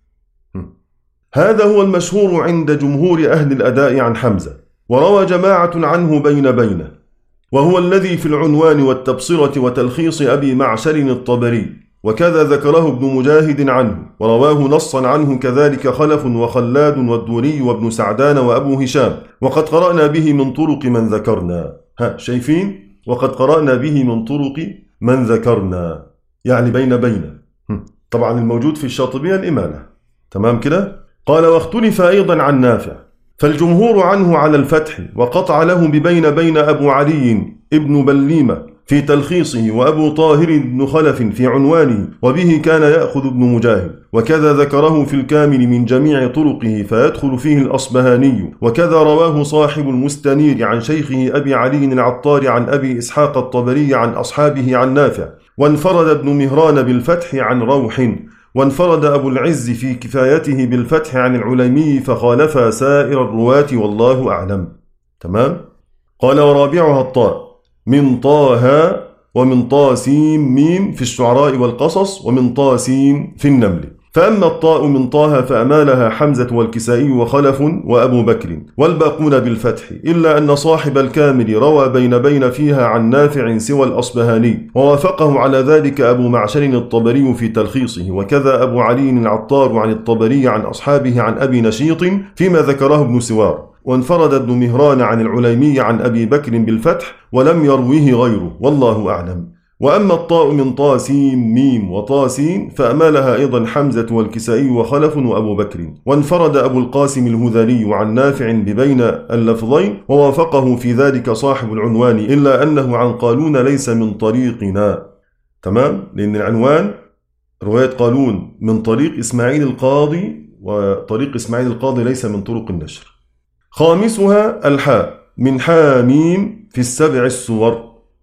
هذا هو المشهور عند جمهور أهل الأداء عن حمزة، وروى جماعة عنه بين بينه، وهو الذي في العنوان والتبصرة وتلخيص أبي معشر الطبري، وكذا ذكره ابن مجاهد عنه، ورواه نصا عنه كذلك خلف وخلاد والدوري وابن سعدان وأبو هشام، وقد قرأنا به من طرق من ذكرنا. ها شايفين؟ وقد قرأنا به من طرق من ذكرنا، يعني بين بين. طبعا الموجود في الشاطبية الإمالة. تمام كده؟ قال واختلف أيضا عن نافع، فالجمهور عنه على الفتح، وقطع له ببين بين أبو علي ابن بليمة في تلخيصه، وأبو طاهر بن خلف في عنوانه، وبه كان يأخذ ابن مجاهد، وكذا ذكره في الكامل من جميع طرقه فيدخل فيه الأصبهاني، وكذا رواه صاحب المستنير عن شيخه أبي علي العطار عن أبي إسحاق الطبري عن أصحابه عن نافع، وانفرد ابن مهران بالفتح عن روح، وانفرد أبو العز في كفايته بالفتح عن العليمي، فخالف سائر الرواة والله أعلم. تمام؟ قال ورابعها الطاء من طه ومن طاسيم ميم في الشعراء والقصص، ومن طاسيم في النمل. فأما الطاء من طه فأمالها حمزة والكسائي وخلف وأبو بكر والباقون بالفتح، إلا أن صاحب الكامل روى بين بين فيها عن نافع سوى الأصبهاني، ووافقه على ذلك أبو معشر الطبري في تلخيصه، وكذا أبو علي العطار عن الطبري عن أصحابه عن أبي نشيط فيما ذكره ابن سوار، وانفرد ابن مهران عن العليمي عن أبي بكر بالفتح ولم يرويه غيره والله أعلم. وأما الطاء من طاسيم ميم وطاسين فأمالها أيضا حمزة والكسائي وخلف وأبو بكر، وانفرد أبو القاسم الهذلي عن نافع ببين اللفظين، ووافقه في ذلك صاحب العنوان، إلا أنه عن قالون ليس من طريقنا. تمام؟ لأن العنوان رواية قالون من طريق إسماعيل القاضي، وطريق إسماعيل القاضي ليس من طرق النشر. خامسها الحاء من حاميم في السبع السور،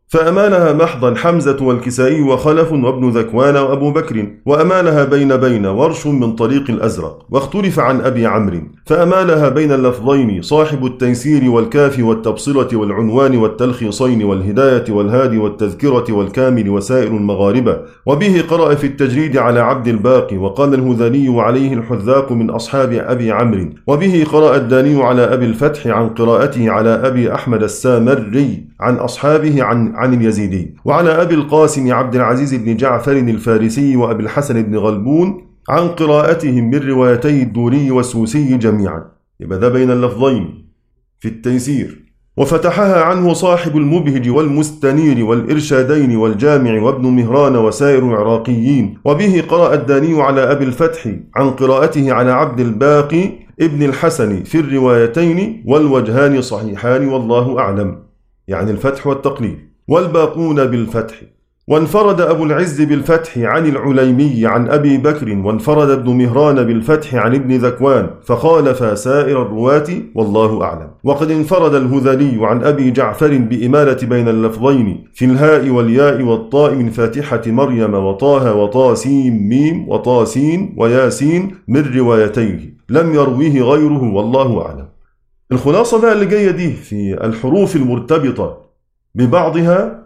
فأمالها محضا حمزة والكسائي وخلف وابن ذكوان وأبو بكر، وأمالها بين بين ورش من طريق الأزرق، واختلف عن أبي عمرو، فأمالها بين اللفظين صاحب التيسير والكاف والتبصرة والعنوان والتلخيصين والهداية والهادي والتذكرة والكامل وسائر المغاربة، وبه قرأ في التجريد على عبد الباقي، وقال الهذلي عليه الحذاق من أصحاب أبي عمرو، وبه قرأ الداني على أبي الفتح عن قراءته على أبي أحمد السامري عن أصحابه عن عن اليزيدي، وعلى أبي القاسم عبد العزيز بن جعفر الفارسي وأبي الحسن بن غلبون عن قراءتهم من روايتي الدوري والسوسي جميعا. يبقى ده بين اللفظين في التيسير. وفتحها عنه صاحب المبهج والمستنير والإرشادين والجامع وابن مهران وسائر العراقيين، وبه قرأ الداني على أبي الفتح عن قراءته على عبد الباقي ابن الحسن في الروايتين، والوجهان صحيحان والله أعلم، يعني الفتح والتقليل، والباقون بالفتح. وانفرد أبو العز بالفتح عن العليمي عن أبي بكر، وانفرد ابن مهران بالفتح عن ابن ذكوان، فخالف سائر الرواة والله أعلم. وقد انفرد الهذلي عن أبي جعفر بإمالة بين اللفظين في الهاء والياء والطاء من فاتحة مريم وطه وطاسين ميم وطاسين وياسين من روايتيه، لم يرويه غيره والله أعلم. الخلاصة بقى اللي جاية دي في الحروف المرتبطة ببعضها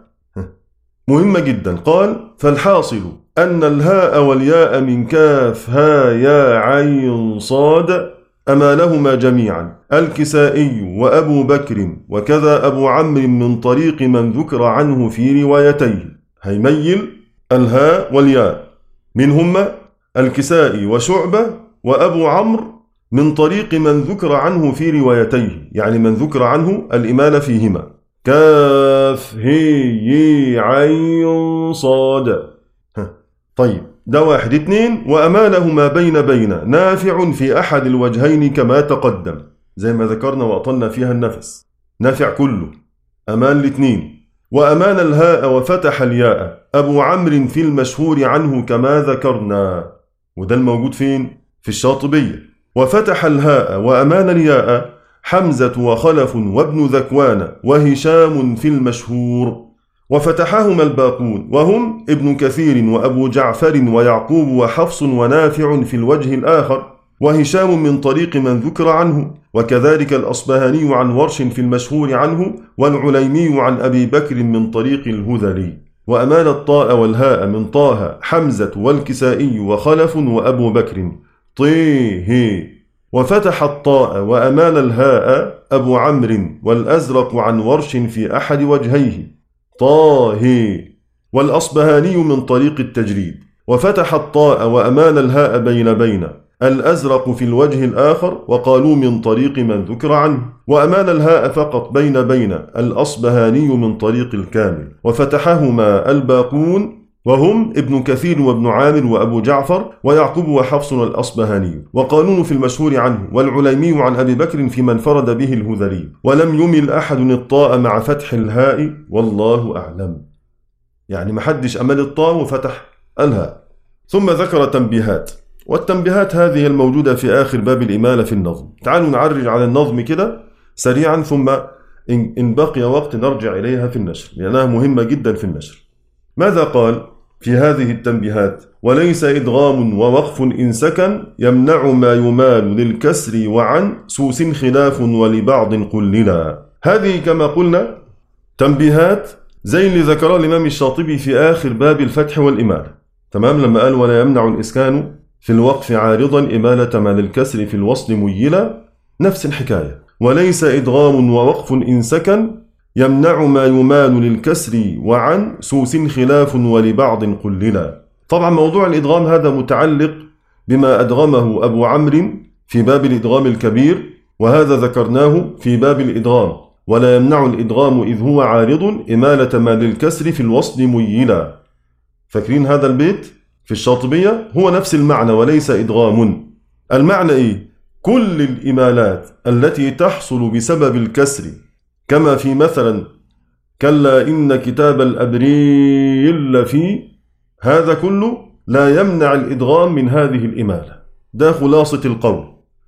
مهمة جدا. قال: فالحاصل أن الهاء والياء من كاف ها يا عين صاد أمالهما جميعا الكسائي وأبو بكر، وكذا أبو عمرو من طريق من ذكر عنه في روايتيه. هيميل الهاء والياء منهما الكسائي وشعبة وأبو عمرو من طريق من ذكر عنه في روايتيه، يعني من ذكر عنه الإمالة فيهما، كاف هي عين صاد. طيب ده واحد. اتنين: وأمالهما بين بين نافع في أحد الوجهين كما تقدم، زي ما ذكرنا وأطلنا فيها النفس، نافع كله أمال الاثنين. وأمال الهاء وفتح الياء أبو عمرو في المشهور عنه كما ذكرنا، وده الموجود فين؟ في الشاطبية. وفتح الهاء وأمال الياء حمزة وخلف وابن ذكوان وهشام في المشهور، وفتحهما الباقون وهم ابن كثير وأبو جعفر ويعقوب وحفص ونافع في الوجه الآخر، وهشام من طريق من ذكر عنه، وكذلك الأصبهاني عن ورش في المشهور عنه، والعليمي عن أبي بكر من طريق الهذلي. وأمال الطاء والهاء من طه حمزة والكسائي وخلف وأبو بكر طيه. وفتح الطاء وأمال الهاء أبو عمرو والأزرق عن ورش في أحد وجهيه طاه، والأصبهاني من طريق التجريد. وفتح الطاء وأمال الهاء بين بين الأزرق في الوجه الآخر، وقالوا من طريق من ذكر عنه. وأمال الهاء فقط بين بين الأصبهاني من طريق الكامل. وفتحهما الباقون وهم ابن كثير وابن عامر وأبو جعفر ويعقوب وحفص الأصبهاني، وقالون في المشهور عنه، والعليمي عن أبي بكر فيما انفرد به الهذلي. ولم يمل أحد الطاء مع فتح الهاء والله أعلم، يعني محدش أمل الطاء وفتح الهاء. ثم ذكر تنبيهات، والتنبيهات هذه الموجودة في آخر باب الإمالة في النظم. تعالوا نعرج على النظم كده سريعا، ثم إن بقي وقت نرجع إليها في النشر، لأنها مهمة جدا في النشر. ماذا قال في هذه التنبيهات؟ وليس إدغام ووقف إن سكن يمنع ما يمال للكسر وعن سوس خلاف ولبعض قللا. هذه كما قلنا تنبيهات زي اللي ذكرها الإمام الشاطبي في آخر باب الفتح والإمالة، تمام، لما قال: ولا يمنع الإسكان في الوقف عارضا إمالة ما للكسر في الوصل ميلا. نفس الحكاية، وليس إدغام ووقف إن سكن يمنع ما يمال للكسر وعن سوس خلاف ولبعض قللا. طبعا موضوع الإدغام هذا متعلق بما أدغمه أبو عمرو في باب الإدغام الكبير، وهذا ذكرناه في باب الإدغام. ولا يمنع الإدغام إذ هو عارض إمالة ما للكسر في الوصل ميلا. فاكرين هذا البيت في الشاطبية؟ هو نفس المعنى، وليس إدغام. المعنى إيه؟ كل الإمالات التي تحصل بسبب الكسر، كما في مثلا كلا إن كتاب الأبريل لفي، هذا كله لا يمنع الإدغام من هذه الإمالة. ده خلاصة القول.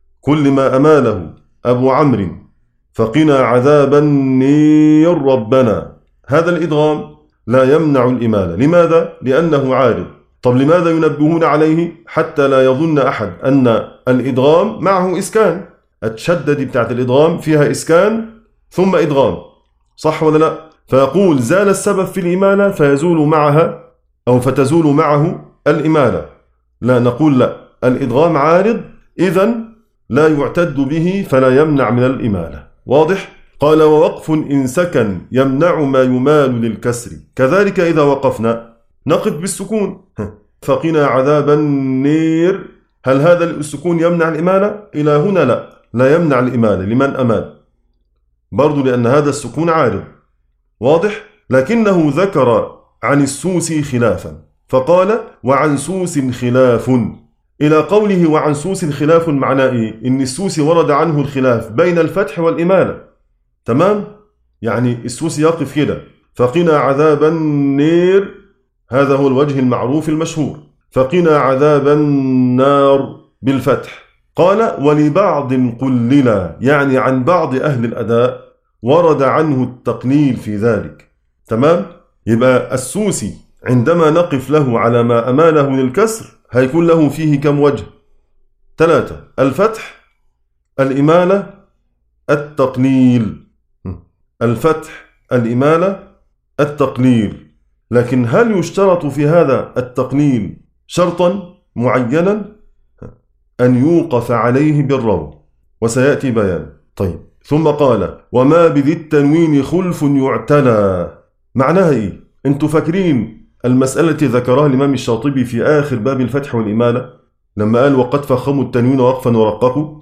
كل ما أماله أبو عمرو فقنا عذاب النير ربنا، هذا الإدغام لا يمنع الإمالة. لماذا؟ لأنه عارض. طب لماذا ينبهون عليه؟ حتى لا يظن أحد أن الإدغام معه إسكان. التشدد بتاعت الإدغام فيها إسكان ثم إدغام، صح ولا لا؟ فيقول زال السبب في الإمالة فيزول معها أو فتزول معه الإمالة. لا، نقول لا، الإدغام عارض، إذن لا يعتد به فلا يمنع من الإمالة. واضح؟ قال ووقف إن سكن يمنع ما يمال للكسر، كذلك إذا وقفنا نقف بالسكون. فقنا عذاب النير، هل هذا السكون يمنع الإمالة؟ إلى هنا لا، لا يمنع الإمالة لمن أمال، برضو لأن هذا السكون عارض. واضح؟ لكنه ذكر عن السوسي خلافا، فقال وعن سوس خلاف. إلى قوله وعن سوس خلاف معناه إيه؟ إن السوسي ورد عنه الخلاف بين الفتح والإمالة. تمام؟ يعني السوسي يقف كده فقنا عذاب النير، هذا هو الوجه المعروف المشهور، فقنا عذاب النار بالفتح. قال ولبعض قللا، يعني عن بعض أهل الأداء ورد عنه التقليل في ذلك. تمام؟ يبقى السوسي عندما نقف له على ما أماله للكسر هيكون له فيه كم وجه؟ ثلاثة: الفتح، الإمالة، التقليل. الفتح، الإمالة، التقليل. لكن هل يشترط في هذا التقليل شرطا معينا؟ أن يوقف عليه بالروم، وسيأتي بيان. طيب، ثم قال وما بذي التنوين خلف يعتلى. معناها إيه؟ أنتوا فاكرين المسألة التي ذكرها الإمام الشاطبي في آخر باب الفتح والإمالة لما قال وقد فخموا التنوين وقفا ورققوا،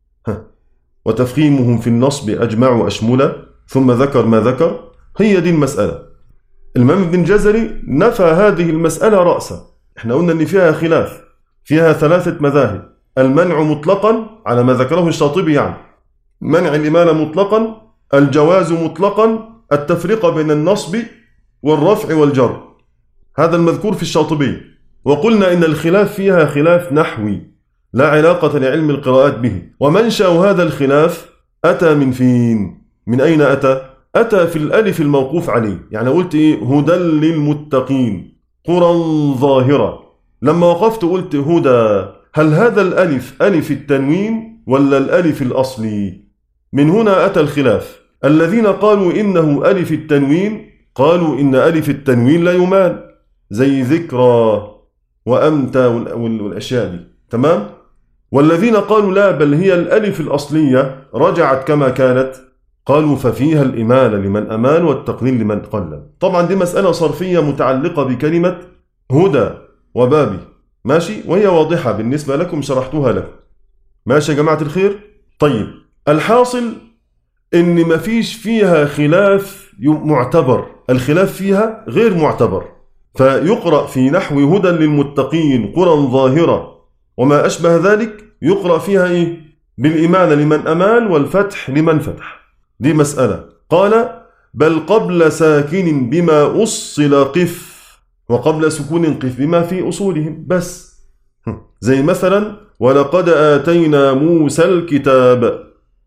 وتفخيمهم في النصب أجمعوا أشملا، ثم ذكر ما ذكر. هي دي المسألة. الإمام ابن جزري نفى هذه المسألة رأسا. احنا قلنا أن فيها خلاف، فيها ثلاثة مذاهب: المنع مطلقا على ما ذكره الشاطبي، يعني منع الإمالة مطلقا، الجواز مطلقا، التفرقة بين النصب والرفع والجر، هذا المذكور في الشاطبي. وقلنا إن الخلاف فيها خلاف نحوي لا علاقة لعلم القراءات به، ومنشأ هذا الخلاف أتى من فين؟ من أين أتى؟ أتى في الألف الموقوف عليه. يعني قلت إيه؟ هدى للمتقين قرى ظاهرة. لما وقفت قلت هدى، هل هذا الألف ألف التنوين ولا الألف الأصلي؟ من هنا أتى الخلاف. الذين قالوا إنه ألف التنوين قالوا إن ألف التنوين لا يمال، زي ذكرى وأمتى والأشياء دي. تمام؟ والذين قالوا لا، بل هي الألف الأصلية رجعت كما كانت، قالوا ففيها الإمالة لمن أمال والتقليل لمن قلل. طبعا دي مسألة صرفية متعلقة بكلمة هدى وبابي، ماشي، وهي واضحة بالنسبة لكم، شرحتها لكم. ماشي يا جماعة الخير؟ طيب، الحاصل إن مفيش فيها خلاف معتبر، الخلاف فيها غير معتبر. فيقرأ في نحو هدى للمتقين قرى ظاهرة وما أشبه ذلك، يقرأ فيها إيه؟ بالإمالة لمن أمال والفتح لمن فتح. دي مسألة. قال بل قبل ساكن بما أصل قف، وقبل سكون قف بما في أصولهم بس. زي مثلا ولقد آتينا موسى الكتاب،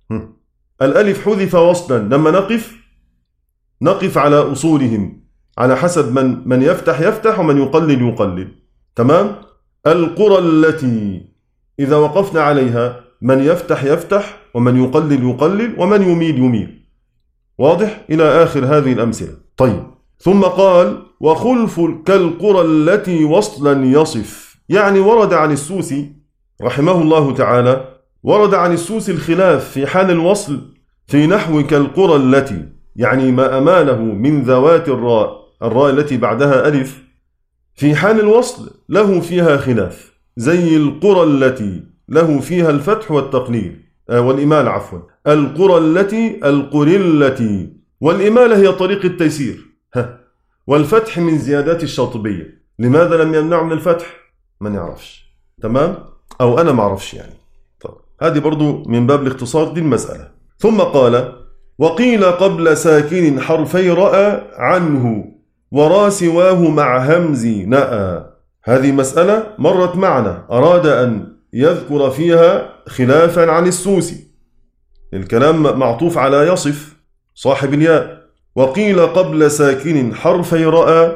الألف حذف وصلا، لما نقف نقف على أصولهم على حسب من من يفتح يفتح ومن يقلل يقلل. تمام؟ القرى التي إذا وقفنا عليها من يفتح يفتح ومن يقلل يقلل ومن يميل يميل. واضح؟ إلى آخر هذه الأمثلة. طيب، ثم قال وخلف كالقرى التي وصلا يصف. يعني ورد عن السوسي رحمه الله تعالى، ورد عن السوسي الخلاف في حال الوصل في نحو كالقرى التي، يعني ما أماله من ذوات الراء، الراء التي بعدها ألف، في حال الوصل له فيها خلاف، زي القرى التي له فيها الفتح والتقليل آه والإمالة، عفوا، القرى التي، القرى التي، والإمالة هي طريق التيسير، ها، والفتح من زيادات الشاطبية. لماذا لم يمنعوا من الفتح؟ ما نعرفش. تمام؟ أو أنا ما أعرفش يعني. طب هذه برضو من باب الاختصار دي المسألة. ثم قال وقيل قبل ساكن حرفي رأى عنه ورا سواه مع همز نأى. هذه مسألة مرت معنا، أراد أن يذكر فيها خلافا عن السوسي. الكلام معطوف على يصف صاحب الياء، وقيل قبل ساكن حرفي رأى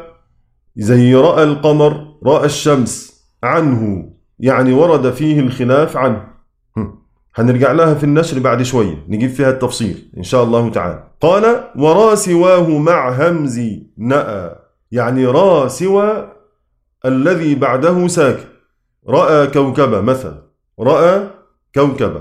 زي رأى القمر رأى الشمس عنه، يعني ورد فيه الخلاف عنه. هنرجع لها في النشر بعد شوية نجيب فيها التفصيل إن شاء الله تعالى. قال ورا سواه مع همز نأى، يعني را سوى الذي بعده ساكن، رأى كوكبة مثلا، رأى كوكبة.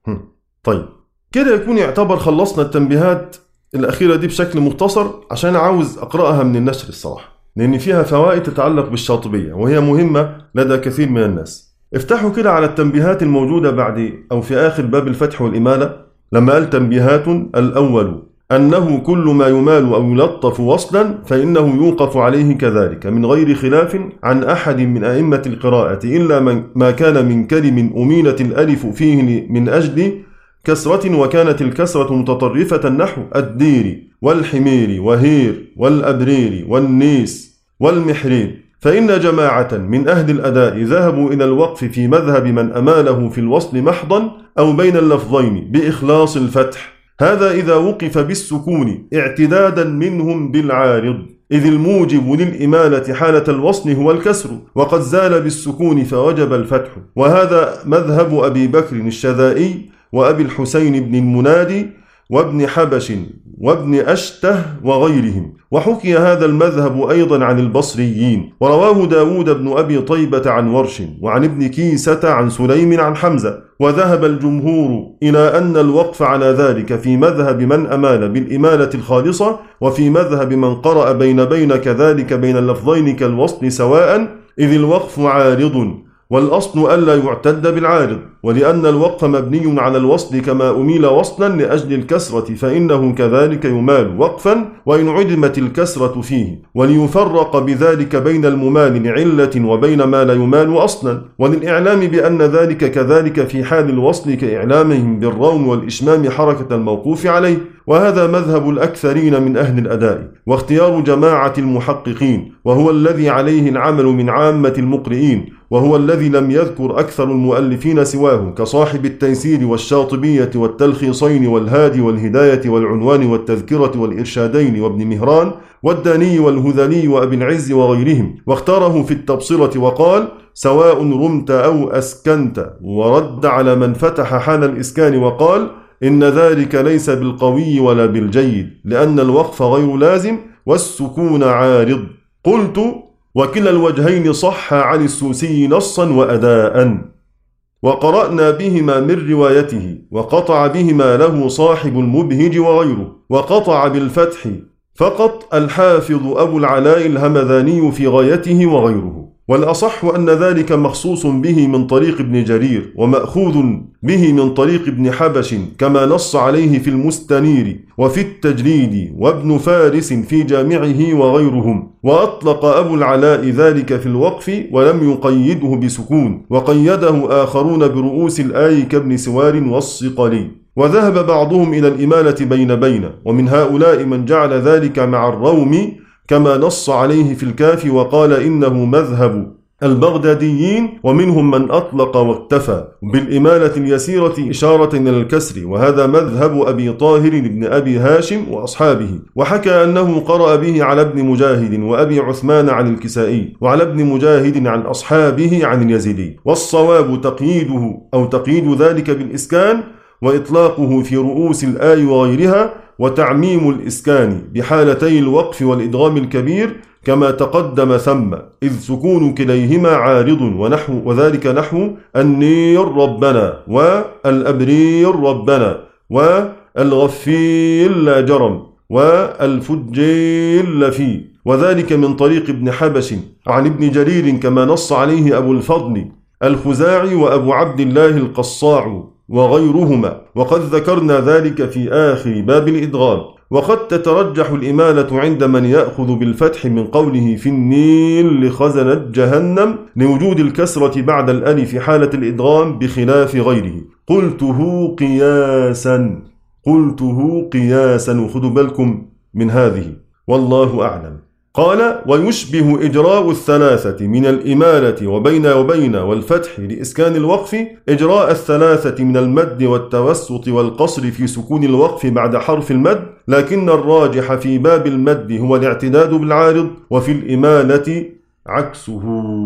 طيب كده يكون يعتبر خلصنا التنبيهات الأخيرة دي بشكل مختصر، عشان عاوز أقرأها من النشر الصراحة، لأن فيها فوائد تتعلق بالشاطبية وهي مهمة لدى كثير من الناس. افتحوا كده على التنبيهات الموجودة بعد أو في آخر باب الفتح والإمالة، لما قال تنبيهات: الأول أنه كل ما يمال أو يلطف وصلا فإنه يوقف عليه كذلك من غير خلاف عن أحد من أئمة القراءة، إلا من ما كان من كلم أميلت الألف فيه من أجل كسرة، وكانت الكسرة متطرفة نحو الدير والحمير وهير والأبرير والنيس والمحرير. فإن جماعة من أهل الأداء ذهبوا إلى الوقف في مذهب من أماله في الوصل محضا أو بين اللفظين بإخلاص الفتح، هذا إذا وقف بالسكون اعتدادا منهم بالعارض، إذ الموجب للإمالة حالة الوصل هو الكسر، وقد زال بالسكون فوجب الفتح. وهذا مذهب أبي بكر الشذائي وأبي الحسين بن المنادي وابن حبش وابن أشته وغيرهم. وحكي هذا المذهب أيضا عن البصريين، ورواه داود بن أبي طيبة عن ورش وعن ابن كيسة عن سليم عن حمزة. وذهب الجمهور إلى أن الوقف على ذلك في مذهب من أمال بالإمالة الخالصة، وفي مذهب من قرأ بين بين كذلك بين اللفظين كالوصل سواء، إذ الوقف عارض، والأصل ألا يعتد بالعارض. ولأن الوقف مبني على الوصل كما أميل وصلا لأجل الكسرة فإنه كذلك يمال وقفا وإن عدمت الكسرة فيه، وليفرق بذلك بين الممال لعلة وبين ما لا يمال أصلا، وللإعلام بأن ذلك كذلك في حال الوصل كإعلامهم بالروم والإشمام حركة الموقوف عليه. وهذا مذهب الأكثرين من أهل الأداء، واختيار جماعة المحققين، وهو الذي عليه العمل من عامة المقرئين، وهو الذي لم يذكر أكثر المؤلفين سواه، كصاحب التيسير والشاطبية والتلخيصين والهادي والهداية والعنوان والتذكرة والإرشادين وابن مهران والداني والهذلي وأبي العز وغيرهم. واختاره في التبصرة وقال: سواء رمت أو أسكنت، ورد على من فتح حال الإسكان وقال: إن ذلك ليس بالقوي ولا بالجيد، لأن الوقف غير لازم والسكون عارض. قلت: وكلا الوجهين صح عن السوسي نصا وأداء، وقرأنا بهما من روايته، وقطع بهما له صاحب المبهج وغيره، وقطع بالفتح فقط الحافظ أبو العلاء الهمذاني في غايته وغيره. والأصح أن ذلك مخصوص به من طريق ابن جرير، ومأخوذ به من طريق ابن حبش كما نص عليه في المستنير وفي التجريد وابن فارس في جامعه وغيرهم. وأطلق أبو العلاء ذلك في الوقف ولم يقيده بسكون، وقيده آخرون برؤوس الآي كابن سوار والصقلي. وذهب بعضهم إلى الإمالة بين بين، ومن هؤلاء من جعل ذلك مع الروم كما نص عليه في الكافي وقال إنه مذهب البغداديين، ومنهم من أطلق واكتفى بالإمالة اليسيرة إشارة إلى الكسر، وهذا مذهب أبي طاهر بن أبي هاشم وأصحابه. وحكى أنه قرأ به على ابن مجاهد وأبي عثمان عن الكسائي، وعلى ابن مجاهد عن أصحابه عن اليزيدي. والصواب تقييده أو تقييد ذلك بالإسكان، وإطلاقه في رؤوس الآي وغيرها، وتعميم الإسكان بحالتي الوقف والإدغام الكبير كما تقدم ثم، إذ سكون كليهما عارض، ونحو وذلك نحو النير ربنا والأبرير ربنا والغفير لا جرم والفجير لفي، وذلك من طريق ابن حبش عن ابن جرير كما نص عليه أبو الفضل الخزاعي وأبو عبد الله القصاع وغيرهما. وقد ذكرنا ذلك في آخر باب الإدغام. وقد تترجح الإمالة عند من يأخذ بالفتح من قوله في النيل لخزنة جهنم لوجود الكسرة بعد الألف حالة الإدغام بخلاف غيره. قلته قياسا قلته قياسا وخذوا بالكم من هذه، والله أعلم. قال: ويشبه إجراء الثلاثة من الإمالة وبين وبين والفتح لإسكان الوقف إجراء الثلاثة من المد والتوسط والقصر في سكون الوقف بعد حرف المد، لكن الراجح في باب المد هو الاعتداد بالعارض، وفي الإمالة عكسه.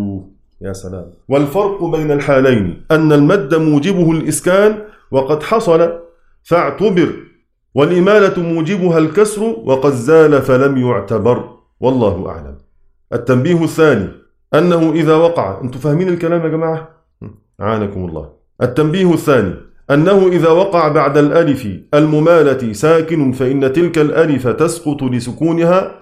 يا سلام. والفرق بين الحالين أن المد موجبه الإسكان وقد حصل فاعتبر، والإمالة موجبها الكسر وقد زال فلم يعتبر، والله أعلم. التنبيه الثاني أنه إذا وقع، أنتم فاهمين الكلام يا جماعة؟ عانكم الله. التنبيه الثاني أنه إذا وقع بعد الألف الممالة ساكن فإن تلك الألف تسقط لسكونها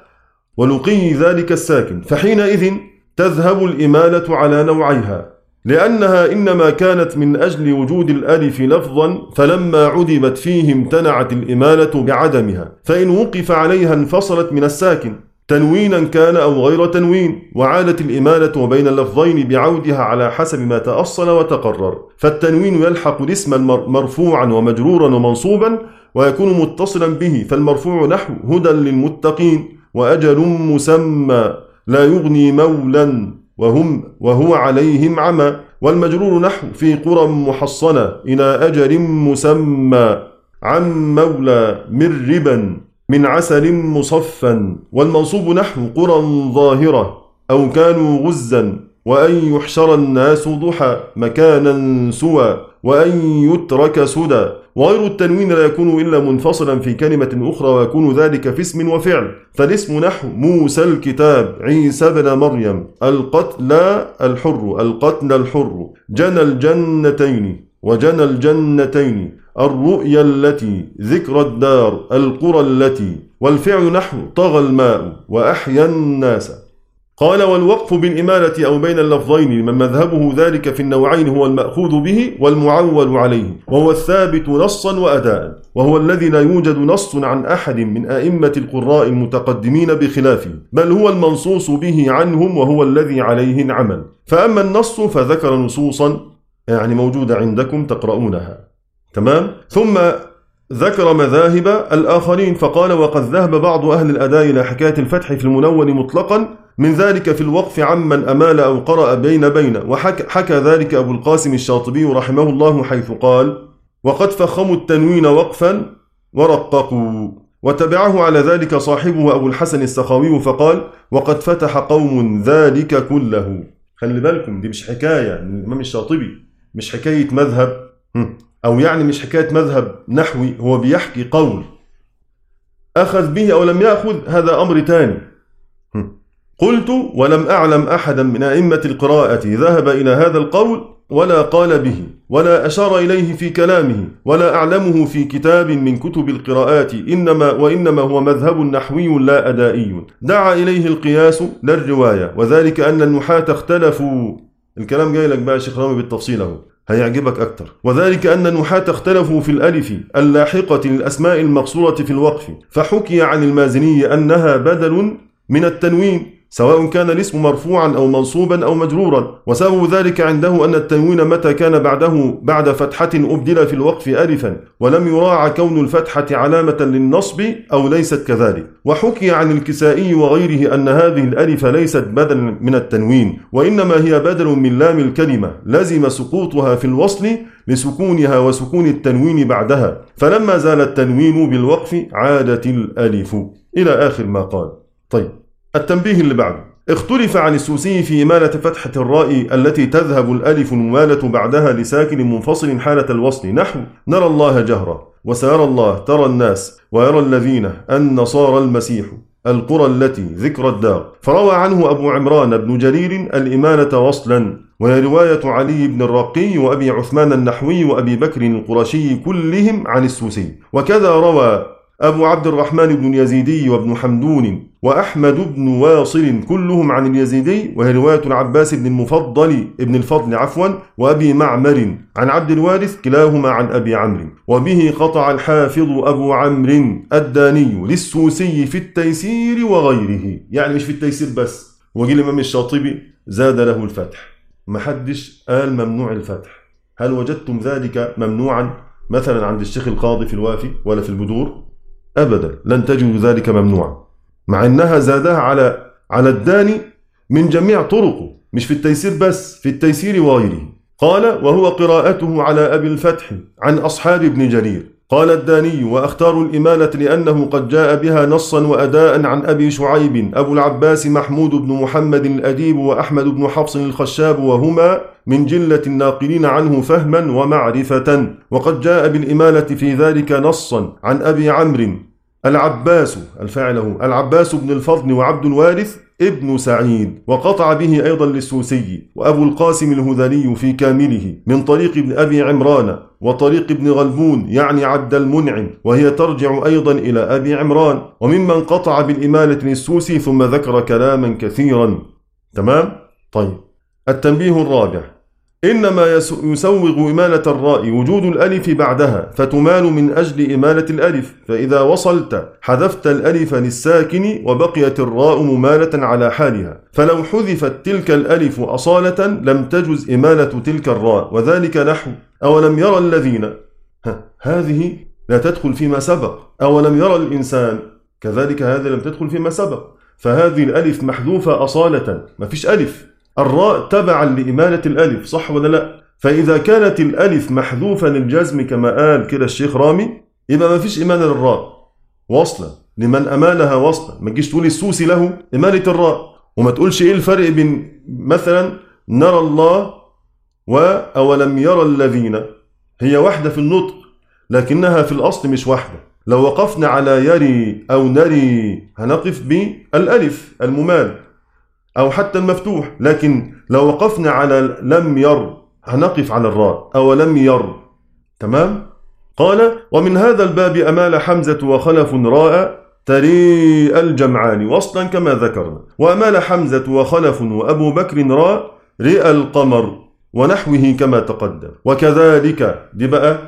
ولقي ذلك الساكن، فحينئذ تذهب الإمالة على نوعيها، لأنها إنما كانت من أجل وجود الألف لفظا، فلما عدمت فيه امتنعت الإمالة بعدمها، فإن وقف عليها انفصلت من الساكن تنوينا كان أو غير تنوين، وعادت الإمالة وبين اللفظين بعودها على حسب ما تأصل وتقرر، فالتنوين يلحق الاسم مرفوعا ومجرورا ومنصوبا ويكون متصلا به، فالمرفوع نحو هدى للمتقين وأجل مسمى لا يغني مولا وهم وهو عليهم عمى، والمجرور نحو في قرى محصنة إلى أجل مسمى عن مولى من ربا من عسل مصفا، والمنصوب نحو قرى ظاهرة أو كانوا غزا وأن يحشر الناس ضحى مكانا سوى وأن يترك سدى، وغير التنوين لا يكون إلا منفصلا في كلمة أخرى، ويكون ذلك في اسم وفعل، فالاسم نحو موسى الكتاب عيسى بن مريم القتل الحر القتل الحر جنى الجنتين وجنى الجنتين الرؤيا التي ذكر الدار القرى التي، والفعل نحو طغى الماء وأحيا الناس. قال: والوقف بالإمالة أو بين اللفظين من مذهبه ذلك في النوعين هو المأخوذ به والمعول عليه، وهو الثابت نصا وأداء، وهو الذي لا يوجد نص عن أحد من أئمة القراء المتقدمين بخلافه، بل هو المنصوص به عنهم وهو الذي عليه العمل. فأما النص فذكر نصوصا يعني موجودة عندكم تقرؤونها، تمام؟ ثم ذكر مذاهب الآخرين فقال: وقد ذهب بعض أهل الأداء إلى حكاية الفتح في المنون مطلقا، من ذلك في الوقف عمن أمال أو قرأ بين بين، وحكى ذلك أبو القاسم الشاطبي رحمه الله حيث قال: وقد فخموا التنوين وقفا ورققوا، وتبعه على ذلك صاحبه أبو الحسن السخاوي فقال: وقد فتح قوم ذلك كله. خلي بالكم دي مش حكاية من الإمام الشاطبي، مش حكاية مذهب، أو يعني مش حكاية مذهب نحوي، هو بيحكي قول أخذ به أو لم يأخذ هذا أمر تاني. قلت: ولم أعلم أحدا من أئمة القراءة ذهب إلى هذا القول ولا قال به ولا أشار إليه في كلامه ولا أعلمه في كتاب من كتب القراءات، إنما وإنما هو مذهب نحوي لا أدائي دعا إليه القياس لا الرواية، وذلك أن النحاة اختلفوا. الكلام جاي لك بقى شيخ رامي بالتفصيل اهو هيعجبك أكتر. وذلك أن النحاة اختلفوا في الألف اللاحقة للأسماء المقصورة في الوقف، فحكي عن المازني أنها بدل من التنوين سواء كان الاسم مرفوعا أو منصوبا أو مجرورا، وسبب ذلك عنده أن التنوين متى كان بعده بعد فتحة أبدل في الوقف ألفا ولم يراعى كون الفتحة علامة للنصب أو ليست كذلك. وحكي عن الكسائي وغيره أن هذه الألف ليست بدلا من التنوين، وإنما هي بدل من لام الكلمة لزم سقوطها في الوصل لسكونها وسكون التنوين بعدها، فلما زال التنوين بالوقف عادت الألف إلى آخر ما قال. طيب التنبيه اللي بعده: اختلف عن السوسي في إمالة فتحة الراء التي تذهب الألف الممالة بعدها لساكن منفصل حالة الوصل، نحو نرى الله جهرا وسيرى الله ترى الناس ويرى الذين النصارى المسيح القرى التي ذكر الدار، فروى عنه أبو عمران بن جرير الإمالة وصلا، وهي رواية علي بن الرقي وأبي عثمان النحوي وأبي بكر القرشي كلهم عن السوسي. وكذا روى أبو عبد الرحمن بن اليزيدي وابن حمدون وأحمد بن واصل كلهم عن اليزيدي، وهي رواية العباس بن المفضل ابن الفضل عفوا وأبي معمر عن عبد الوارث كلاهما عن أبي عمرو. وبه قطع الحافظ أبو عمرو الداني للسوسي في التيسير وغيره، يعني مش في التيسير بس، وجه الإمام الشاطبي زاد له الفتح، محدش قال ممنوع الفتح. هل وجدتم ذلك ممنوعا مثلا عند الشيخ القاضي في الوافي ولا في البدور؟ أبدا لن تجدوا ذلك ممنوعا، مع أنها زادها على على الداني من جميع طرقه، مش في التيسير بس، في التيسير وغيره. قال: وهو قراءته على أبي الفتح عن أصحاب ابن جرير. قال الداني: وأختار الإمالة لأنه قد جاء بها نصا وأداء عن أبي شعيب أبو العباس محمود بن محمد الأديب وأحمد بن حفص الخشاب، وهما من جلة الناقلين عنه فهما ومعرفة. وقد جاء بالإمالة في ذلك نصا عن أبي عمرو العباس الفاعله العباس بن الفضل وعبد الوارث ابن سعيد، وقطع به أيضا للسوسي وأبو القاسم الهذلي في كامله من طريق ابن أبي عمران وطريق ابن غلبون يعني عبد المنعم، وهي ترجع أيضا إلى أبي عمران. وممن قطع بالإمالة للسوسي ثم ذكر كلاما كثيرا. تمام؟ طيب، التنبيه الرابع: إنما يسوغ إمالة الراء وجود الألف بعدها، فتمال من أجل إمالة الألف، فإذا وصلت حذفت الألف للساكن وبقيت الراء ممالة على حالها، فلو حذفت تلك الألف أصالة لم تجز إمالة تلك الراء، وذلك نحو: أولم يرى الذين، هذه لا تدخل فيما سبق. أولم يرى الإنسان، كذلك هذه لم تدخل فيما سبق، فهذه الألف محذوفة أصالة، ما فيش ألف. الراء تبعا لإمالة الألف، صح ولا لا؟ فإذا كانت الألف محذوفة للجزم كما قال كده الشيخ رامي، يبقى ما فيش إمالة للراء وصلا لمن أمالها وصلا. ما تجيش تقول السوسي له إمالة الراء، وما تقولش إيه الفرق بين مثلا نرى الله وأولم يرى الذين، هي واحدة في النطق لكنها في الأصل مش واحدة. لو وقفنا على يري أو نري هنقف بالألف الممال أو حتى المفتوح، لكن لو وقفنا على لم ير هنقف على الراء أو لم ير. تمام؟ قال: ومن هذا الباب أمال حمزة وخلف راء تري الجمعان وصلا كما ذكرنا، وأمال حمزة وخلف وأبو بكر راء رئ القمر ونحوه كما تقدم. وكذلك دي بقى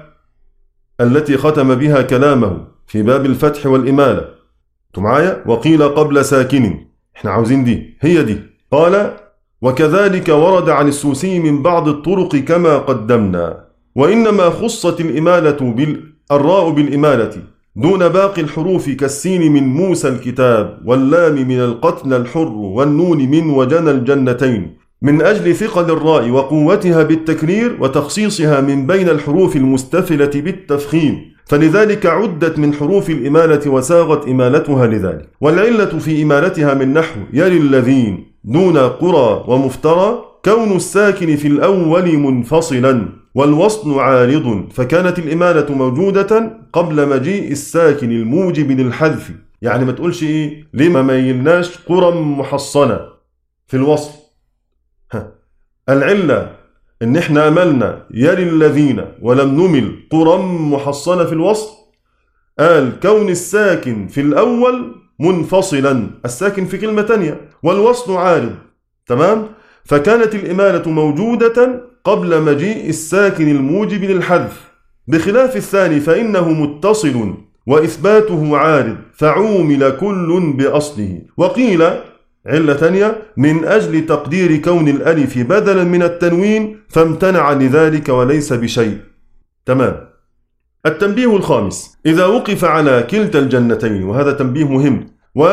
التي ختم بها كلامه في باب الفتح والإمالة. انتوا معايا؟ وقيل قبل ساكن، احنا عاوزين دي، هي دي. قال: وكذلك ورد عن السوسي من بعض الطرق كما قدمنا، وإنما خصت الإمالة بالراء بالإمالة دون باقي الحروف كالسين من موسى الكتاب، واللام من القتل الحر، والنون من وجنى الجنتين، من أجل ثقل الراء وقوتها بالتكرير وتخصيصها من بين الحروف المستفلة بالتفخيم، فلذلك عدت من حروف الإمالة وساغت إمالتها لذلك. والعلة في إمالتها من نحو يري الذين دون قرى ومفترى كون الساكن في الأول منفصلا والوصل عارض، فكانت الإمالة موجودة قبل مجيء الساكن الموجب للحذف. يعني ما تقولش إيه ليه ما ميلناش قرى محصنة في الوصل. ها. العلة إن إحنا أملنا يري الذين ولم نمل قرى محصنة في الوصل، قال كون الساكن في الأول منفصلا، الساكن في كلمة تانية، والوصل عارض. تمام؟ فكانت الإمالة موجودة قبل مجيء الساكن الموجب للحذف، بخلاف الثاني فإنه متصل وإثباته عارض، فعومل كل بأصله. وقيل علة تانية من أجل تقدير كون الألف بدلا من التنوين فامتنع لذلك وليس بشيء. تمام. التنبيه الخامس: إذا وقف على كلتا الجنتين، وهذا تنبيه مهم،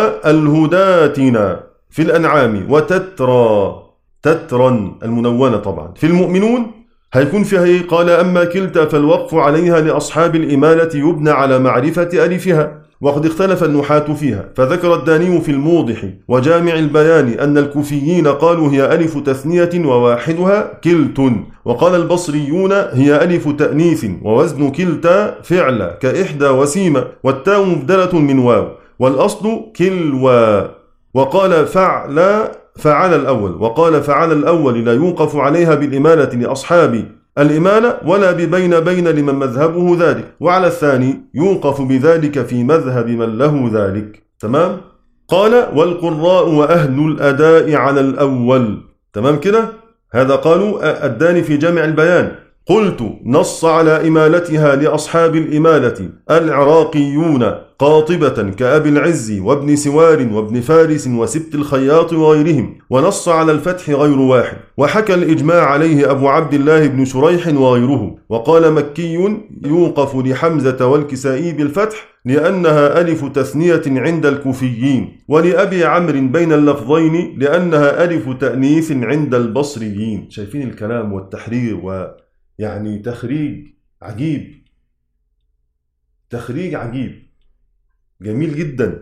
والهداتنا في الأنعام وتترى تترا المنونة طبعا في المؤمنون، هيكون فيها إيه؟ قال: أما كلتا فالوقف عليها لأصحاب الإمالة يبنى على معرفة ألفها، وقد اختلف النحاة فيها، فذكر الداني في الموضح وجامع البيان أن الكوفيين قالوا هي ألف تثنية وواحدها كلت، وقال البصريون هي ألف تأنيث ووزن كلتا فعل كإحدى وسيمة، والتاء مبدلة من واو، والأصل كلوا. وقال فعل فعل الأول وقال فعل الأول لا يوقف عليها بالإمالة لأصحاب الإمالة ولا ببين بين لمن مذهبه ذلك، وعلى الثاني يوقف بذلك في مذهب من له ذلك. تمام؟ قال: والقراء وأهل الأداء على الأول. تمام كده؟ هذا قالوا الداني في جامع البيان. قلت نص على إمالتها لأصحاب الإمالة العراقيون قاطبة كأبي العز وابن سوار وابن فارس وسبت الخياط وغيرهم، ونص على الفتح غير واحد، وحكى الإجماع عليه أبو عبد الله بن شريح وغيره. وقال مكي يوقف لحمزة والكسائي بالفتح لأنها ألف تثنية عند الكوفيين، ولأبي عمرو بين اللفظين لأنها ألف تأنيث عند البصريين. شايفين الكلام والتحرير ويعني تخريج عجيب، تخريج عجيب جميل جدا.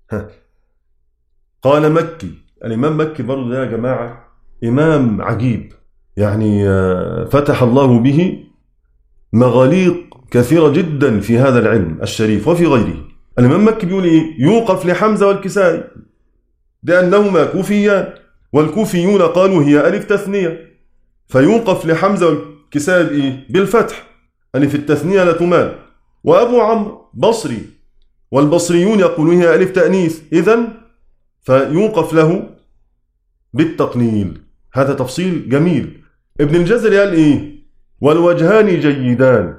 قال مكي، الإمام مكي برضو ده يا جماعة إمام عجيب، يعني فتح الله به مغاليق كثيرة جدا في هذا العلم الشريف وفي غيره. الإمام مكي بيقول إيه؟ يوقف لحمزة والكسائي لأنهما كوفيان، والكوفيون قالوا هي ألف تثنية، فيوقف لحمزة والكسائي بإيه؟ بالفتح، ألف التثنية لا تمال. وأبو عمرو بصري، والبصريون يقولون هي ألف تأنيث، إذن فيوقف له بالتقليل. هذا تفصيل جميل. ابن الجزري قال إيه؟ والوجهان جيدان،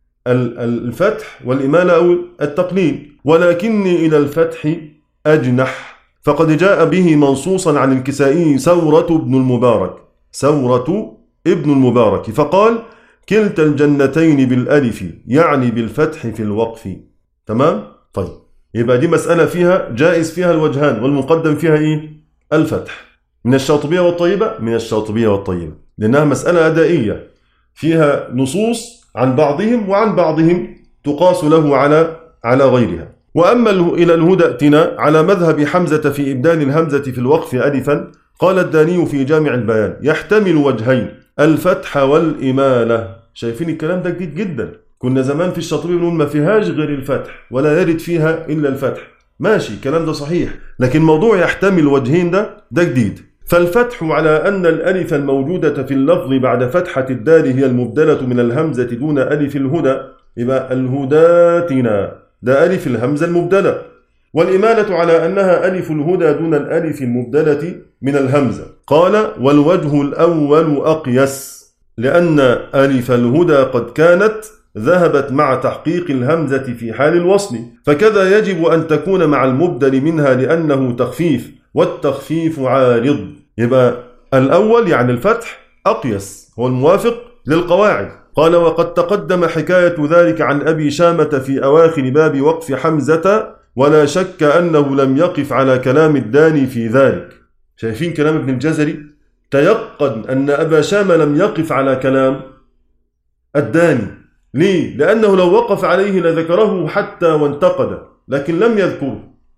الفتح والإمالة أو التقليل، ولكني إلى الفتح أجنح، فقد جاء به منصوصا عن الكسائي سورة ابن المبارك، سورة ابن المبارك، فقال كلتا الجنتين بالألف، يعني بالفتح في الوقف. تمام؟ طيب، يبقى دي مسألة فيها جائز فيها الوجهان، والمقدم فيها إيه؟ الفتح. من الشاطبية والطيبة، من الشاطبية والطيبة، لأنها مسألة أدائية فيها نصوص عن بعضهم، وعن بعضهم تقاس له على على غيرها. وأما إلى الهدى ائتنا على مذهب حمزة في إبدال الهمزة في الوقف ألفا، قال الداني في جامع البيان يحتمل وجهين، الفتح والإمالة. شايفين الكلام ده جديد جدا. كنا زمان في الشاطبية بنقول ما فيهاش غير الفتح ولا يرد فيها إلا الفتح، ماشي الكلام ده صحيح، لكن موضوع يحتمل وجهين ده ده جديد. فالفتح على أن الألف الموجودة في اللفظ بعد فتحة الدال هي المبدلة من الهمزة دون ألف الهدى، يبقى الهداتنا ده ألف الهمزة المبدلة. والإمالة على أنها ألف الهدى دون الألف المبدلة من الهمزة. قال والوجه الأول أقيس، لأن ألف الهدى قد كانت ذهبت مع تحقيق الهمزة في حال الوصل، فكذا يجب أن تكون مع المبدل منها لأنه تخفيف، والتخفيف عارض. يبقى الأول يعني الفتح أقيس هو الموافق للقواعد. قال وقد تقدم حكاية ذلك عن أبي شامة في أواخر باب وقف حمزة، ولا شك أنه لم يقف على كلام الداني في ذلك. شايفين كلام ابن الجزري؟ تيقن أن أبا شامة لم يقف على كلام الداني. ليه؟ لأنه لو وقف عليه لذكره حتى وانتقد، لكن لم يذكره.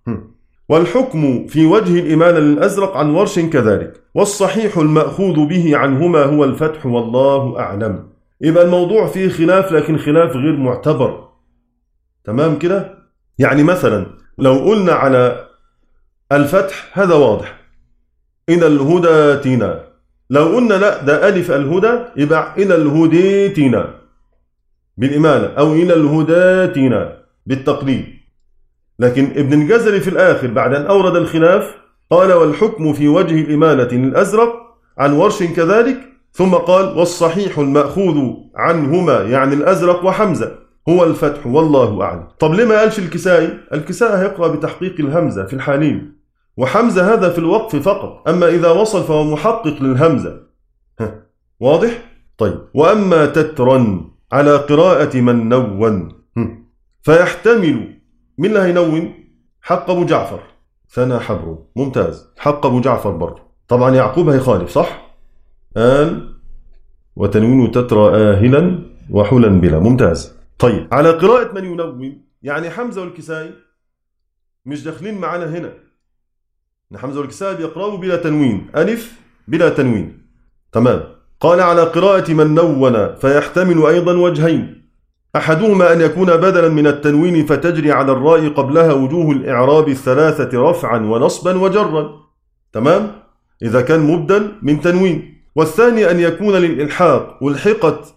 والحكم في وجه الإمالة للأزرق عن ورش كذلك، والصحيح المأخوذ به عنهما هو الفتح والله أعلم. يبقى الموضوع فيه خلاف، لكن خلاف غير معتبر. تمام كده؟ يعني مثلا لو قلنا على الفتح هذا واضح، إلى الهداتنا. لو قلنا لا ده ألف الهدى يبقى إلى الهديتنا بالإمالة، أو إلى الهداتنا بالتقليد. لكن ابن الجزري في الآخر بعد أن أورد الخلاف قال والحكم في وجه الإمالة للأزرق عن ورش كذلك، ثم قال والصحيح المأخوذ عنهما يعني الأزرق وحمزة هو الفتح والله أعلم. طب لما قالش الكسائي؟ الكسائي هيقرأ بتحقيق الهمزة في الحالين، وحمزة هذا في الوقف فقط، أما إذا وصل فهو محقق للهمزة. واضح؟ طيب، وأما تترا على قراءة من نون فيحتمل، مين اللي هينون؟ حق أبو جعفر، ثنا حبر، ممتاز، حق أبو جعفر برضه. طبعا يعقوب هيخالف صح؟ آل وتنوين تترى آهلا وحلا بلا، ممتاز. طيب، على قراءة من ينون يعني حمزة والكسائي مش داخلين معانا هنا. حمزة والكسائي بيقرأوا بلا تنوين، ألف بلا تنوين. تمام. قال على قراءة من نون فيحتمل أيضا وجهين، أحدهما أن يكون بدلا من التنوين فتجري على الراء قبلها وجوه الإعراب الثلاثة رفعا ونصبا وجرا. تمام؟ إذا كان مبدل من تنوين. والثاني أن يكون للإلحاق ألحقت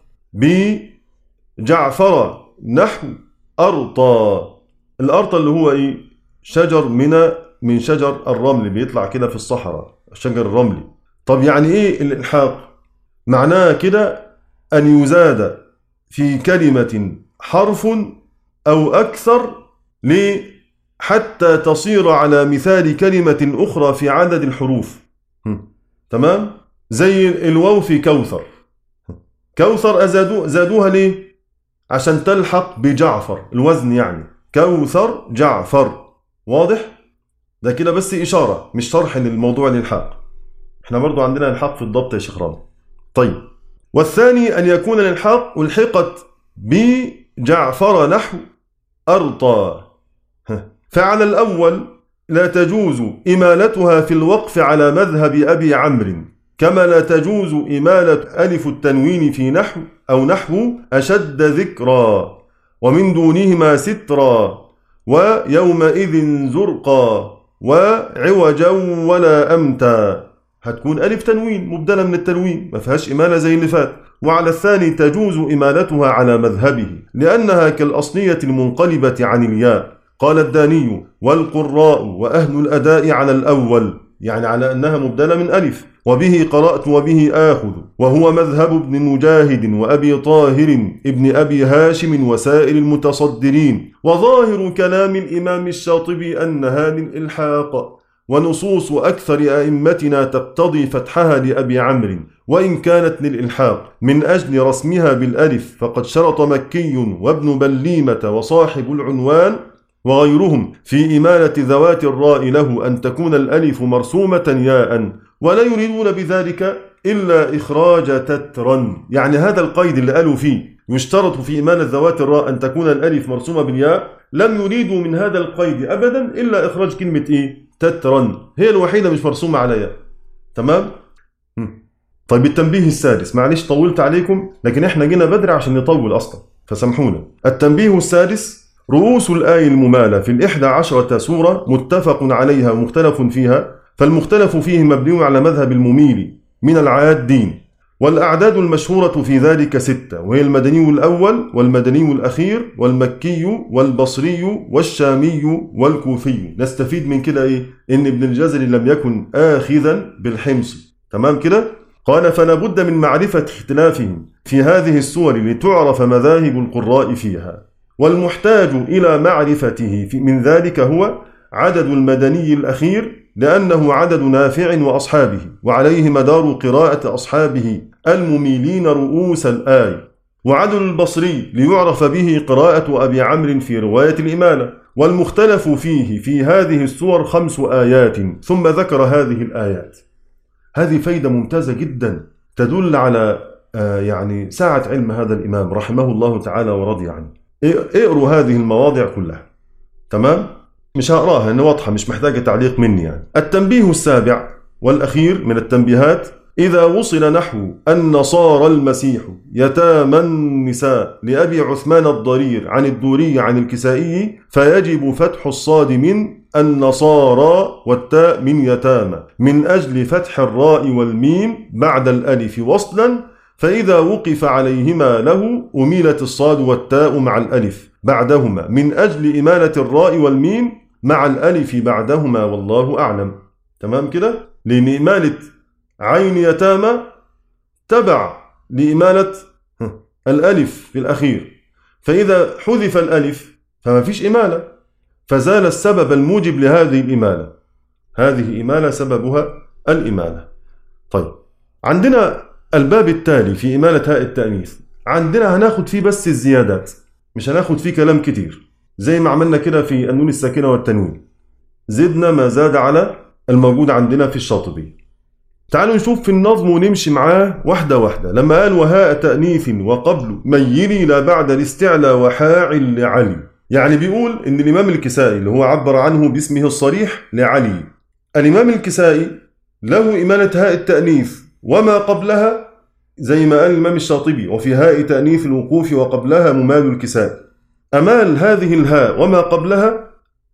بجعفر نحو أرطى. الأرطى اللي هو إيه؟ شجر من من شجر الرمل، بيطلع كده في الصحراء، الشجر الرملي. طب يعني إيه الإلحاق؟ معناه كده أن يزاد في كلمة حرف أو أكثر حتى تصير على مثال كلمة أخرى في عدد الحروف. تمام؟ زي الواو في كوثر. كوثر أزادو زادوها ليه؟ عشان تلحق بجعفر، الوزن يعني كوثر جعفر. واضح؟ ده كده بس إشارة مش شرح للموضوع الإلحاق. احنا برضو عندنا إلحاق في الضبط يا شيخ رامي. طيب، والثاني أن يكون الإلحاق ألحقت بجعفر نحو أرطى. فعلى الأول لا تجوز إمالتها في الوقف على مذهب أبي عمرو، كما لا تجوز إمالة ألف التنوين في نحو أو نحو أشد ذكرى ومن دونهما سترا ويومئذ زرقا وعوجا ولا أمتا. هتكون ألف تنوين مبدلة من التنوين، ما فيهاش إمالة زي اللي فات. وعلى الثاني تجوز إمالتها على مذهبه لأنها كالأصلية المنقلبة عن الياء. قال الداني والقراء وأهل الأداء على الأول، يعني على أنها مبدلة من ألف. وبه قرأت وبه آخذ، وهو مذهب ابن مجاهد وأبي طاهر ابن أبي هاشم وسائر المتصدرين. وظاهر كلام الإمام الشاطبي أنها للإلحاق، ونصوص أكثر أئمتنا تقتضي فتحها لأبي عمرو وإن كانت للإلحاق من أجل رسمها بالألف، فقد شرط مكي وابن بليمة وصاحب العنوان وغيرهم في إمالة ذوات الراء له أن تكون الألف مرسومة ياء، ولا يريدون بذلك إلا إخراج تترا. يعني هذا القيد اللي قالوا فيه يشترط في إمالة ذوات الراء أن تكون الألف مرسومة بالياء، لم يريدوا من هذا القيد أبدا إلا إخراج كلمة إيه؟ تترا، هي الوحيدة مش مرسومة على ياء. تمام؟ طيب، التنبيه السادس، معلش طولت عليكم لكن احنا جينا بدري عشان نطول أصلا فسامحونا. التنبيه السادس: رؤوس الآية الممالة في الإحدى عشرة سورة متفق عليها ومختلف فيها، فالمختلف فيه مبني على مذهب المميل من العادين، والأعداد المشهورة في ذلك ستة، وهي المدني الأول والمدني الأخير والمكي والبصري والشامي والكوفي. نستفيد من كده إيه؟ إن ابن الجزري لم يكن آخذا بالحمص. تمام كده؟ قال: فلا بد من معرفة اختلافهم في هذه السور لتعرف مذاهب القراء فيها، والمحتاج إلى معرفته من ذلك هو عدد المدني الأخير لأنه عدد نافع وأصحابه، وعليه مدار قراءة أصحابه المميلين رؤوس الآية، وعدد البصري ليعرف به قراءة أبي عمرو في رواية الإمالة. والمختلف فيه في هذه السور خمس آيات، ثم ذكر هذه الآيات. هذه فايدة ممتازة جدا تدل على آه يعني ساعة علم هذا الإمام رحمه الله تعالى ورضي عنه. اقروا هذه المواضع كلها. تمام؟ مش هقراها إنه واضحة مش محتاجة تعليق مني يعني. التنبيه السابع والأخير من التنبيهات: إذا وصل نحو النصارى المسيح يتامى النساء لأبي عثمان الضرير عن الدوري عن الكسائي، فيجب فتح الصاد من النصارى والتاء من يتامى من أجل فتح الراء والميم بعد الألف وصلا، فإذا وقف عليهما له أميلت الصاد والتاء مع الألف بعدهما من أجل إمالة الراء والميم مع الألف بعدهما، والله أعلم. تمام كده؟ لأن إمالة عين يتامى تبع لإمالة الألف في الأخير، فإذا حذف الألف فما فيش إمالة، فزال السبب الموجب لهذه الإمالة. هذه إمالة سببها الإمالة. طيب، عندنا الباب التالي في إمالة هاء التأنيث، عندنا هناخد فيه بس الزيادات، مش هناخد فيه كلام كتير زي ما عملنا كده في النون الساكنة والتنوين، زدنا ما زاد على الموجود عندنا في الشاطبي. تعالوا نشوف في النظم ونمشي معاه واحدة واحدة. لما قال وهاء تأنيث وقبل ميلي لا بعد الاستعلى وحاعل لعلي، يعني بيقول إن الإمام الكسائي اللي هو عبر عنه باسمه الصريح لعلي، الإمام الكسائي له إمالة هاء التأنيث وما قبلها زي ما قال الإمام الشاطبي: وفي هاء تأنيث الوقوف وقبلها ممال الكسائي. أمال هذه الهاء وما قبلها،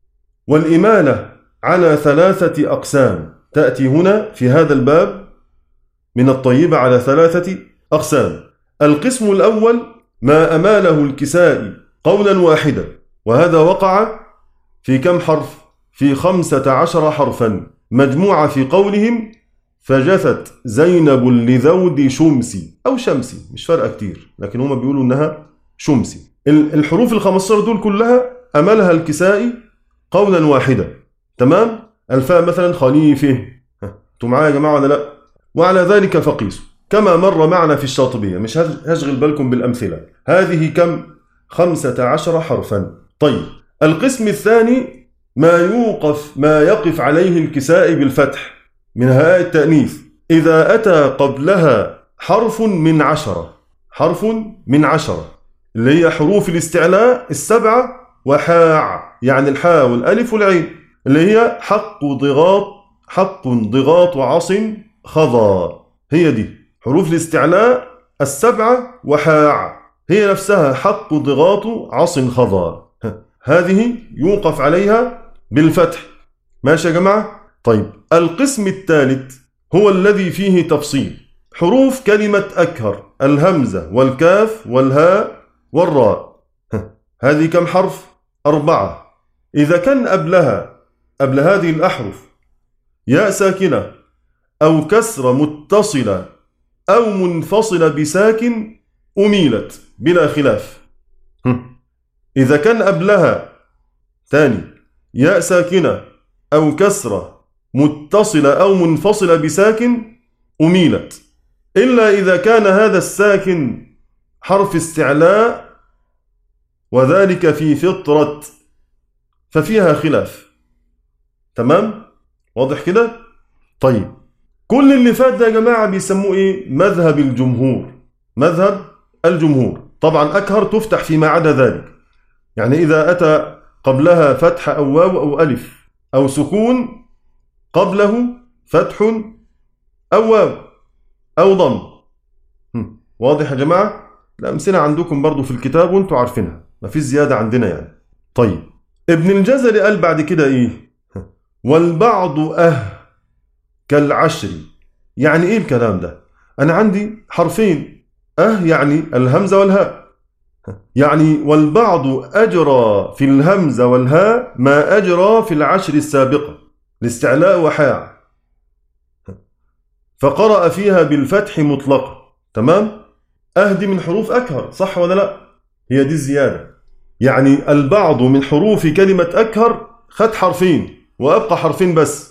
والإمالة على ثلاثة أقسام، تأتي هنا في هذا الباب من الطيبة على ثلاثة أقسام. القسم الأول ما أماله الكسائي قولا واحدا، وهذا وقع في كم حرف؟ في خمسة عشر حرفا، مجموعة في قولهم فجثت زينب لذود شمسي أو شمسي، مش فارقة كتير، لكن هما بيقولوا إنها شمسي. الحروف الخمستاشر دول كلها أملها الكسائي قولا واحدا. تمام؟ الفاء مثلا خليفه، انتوا معايا يا جماعة ولا لا؟ وعلى ذلك فقيسوا كما مر معنا في الشاطبية، مش هشغل بالكم بالأمثلة. هذه كم؟ خمسة عشر حرفا. طيب القسم الثاني ما يوقف ما يقف عليه الكسائي بالفتح من هاء التأنيث إذا أتى قبلها حرف من عشرة، حرف من عشرة اللي هي حروف الاستعلاء السبعة وحاع، يعني الحاء والألف والعين، اللي هي حق ضغاط حق ضغاط عص خضى. هي دي حروف الاستعلاء السبعة وحاع، هي نفسها حق ضغاط عص خضى، هذه يوقف عليها بالفتح. ماشي يا جماعة؟ طيب القسم الثالث هو الذي فيه تفصيل. حروف كلمة أكهر، الهمزة والكاف والهاء والراء، هذه كم حرف؟ أربعة. إذا كان قبلها قبل هذه الأحرف ياء ساكنة أو كسرة متصلة أو منفصلة بساكن أميلت بلا خلاف. إذا كان قبلها ثاني ياء ساكنة أو كسرة متصلة أو منفصلة بساكن أميلت، إلا إذا كان هذا الساكن حرف استعلاء وذلك في فطرة، ففيها خلاف. تمام؟ واضح كده؟ طيب كل اللي فات ده يا جماعة بيسموه إيه؟ مذهب الجمهور. مذهب الجمهور. طبعا أكهر تفتح فيما عدا ذلك، يعني إذا أتى قبلها فتح أو واو أو ألف أو سكون قبله فتح أو واو أو ضم. واضح يا جماعة؟ الأمثلة عندكم برضو في الكتاب وانتوا عارفينها، ما في زيادة عندنا يعني. طيب ابن الجزري قال بعد كده إيه؟ والبعض أه كالعشر. يعني إيه الكلام ده؟ أنا عندي حرفين أه، يعني الهمزة والهاء، يعني والبعض أجرى في الهمزة والهاء ما أجرى في العشر السابقة الاستعلاء وحاع، فقرأ فيها بالفتح مطلقا. تمام؟ أهدي من حروف أكهر، صح ولا لا؟ هي دي الزيادة. يعني البعض من حروف كلمة أكهر خد حرفين وأبقى حرفين بس،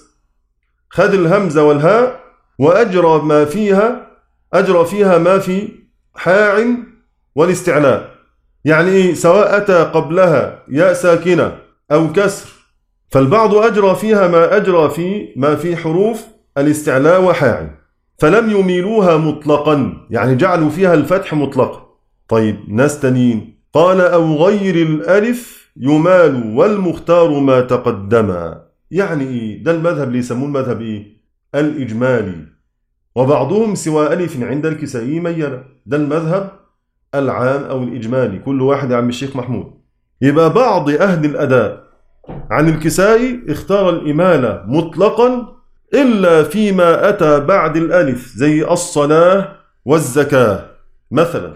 خد الهمزة والهاء وأجرى ما فيها أجرى فيها ما في حاع والاستعلاء. يعني إيه؟ سواء أتى قبلها ياء ساكنة أو كسر، فالبعض أجرى فيها ما أجرى في ما في حروف الاستعلاء وحاع، فلم يميلوها مطلقا، يعني جعلوا فيها الفتح مطلقا. طيب ناس تانيين قال أو غير الألف يمال والمختار ما تقدم. يعني إيه؟ ده المذهب اللي يسموه المذهب إيه؟ الإجمالي، وبعضهم سوى ألف عند الكسائي ميلا. ده المذهب العام أو الإجمالي، كل واحد يا عم الشيخ محمود. يبقى بعض أهل الأداء عن الكسائي اختار الإمالة مطلقا إلا فيما أتى بعد الألف زي الصلاة والزكاة مثلا.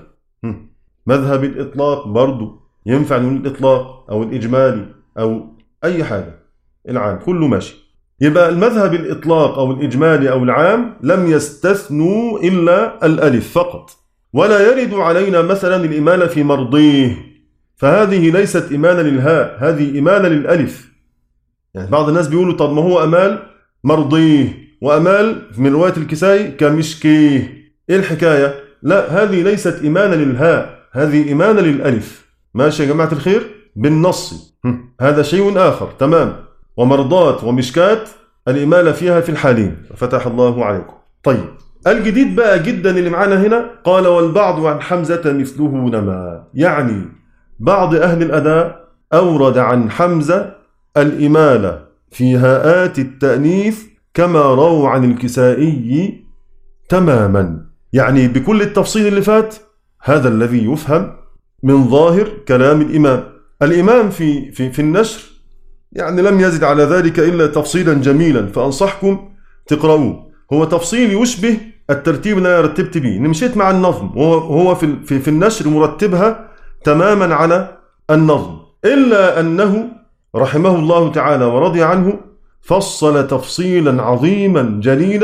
مذهب الإطلاق برضو ينفع نقول الإطلاق أو الإجمالي أو أي حاجة، العام كله ماشي. يبقى المذهب الإطلاق أو الإجمالي أو العام لم يستثنوا إلا الألف فقط. ولا يرد علينا مثلا الإمالة في مرضيه، فهذه ليست إمالة للهاء، هذه إمالة للألف. يعني بعض الناس بيقولوا طب ما هو أمال مرضيه وأمال من رواية الكسائي كمشكيه، إيه الحكاية؟ لا، هذه ليست إمالة للهاء، هذه إمالة للألف. ماشي يا جماعة الخير؟ بالنص هذا شيء آخر. تمام؟ ومرضات ومشكات الإمالة فيها في الحالين، فتح الله عليكم. طيب الجديد بقى جدا اللي معانا هنا، قال والبعض عن حمزة مثله نما. يعني بعض أهل الأداء أورد عن حمزة الإمالة في هاءات التأنيث كما رووا عن الكسائي تماما، يعني بكل التفصيل اللي فات. هذا الذي يفهم من ظاهر كلام الإمام. الإمام في, في, في النشر يعني لم يزد على ذلك إلا تفصيلا جميلا، فأنصحكم تقرأوه. هو تفصيل يشبه الترتيب اللي أنا رتبت به، مشيت مع النظم، وهو في, في, في النشر مرتبها تماما على النظم، إلا أنه رحمه الله تعالى ورضي عنه فصل تفصيلا عظيما جليلا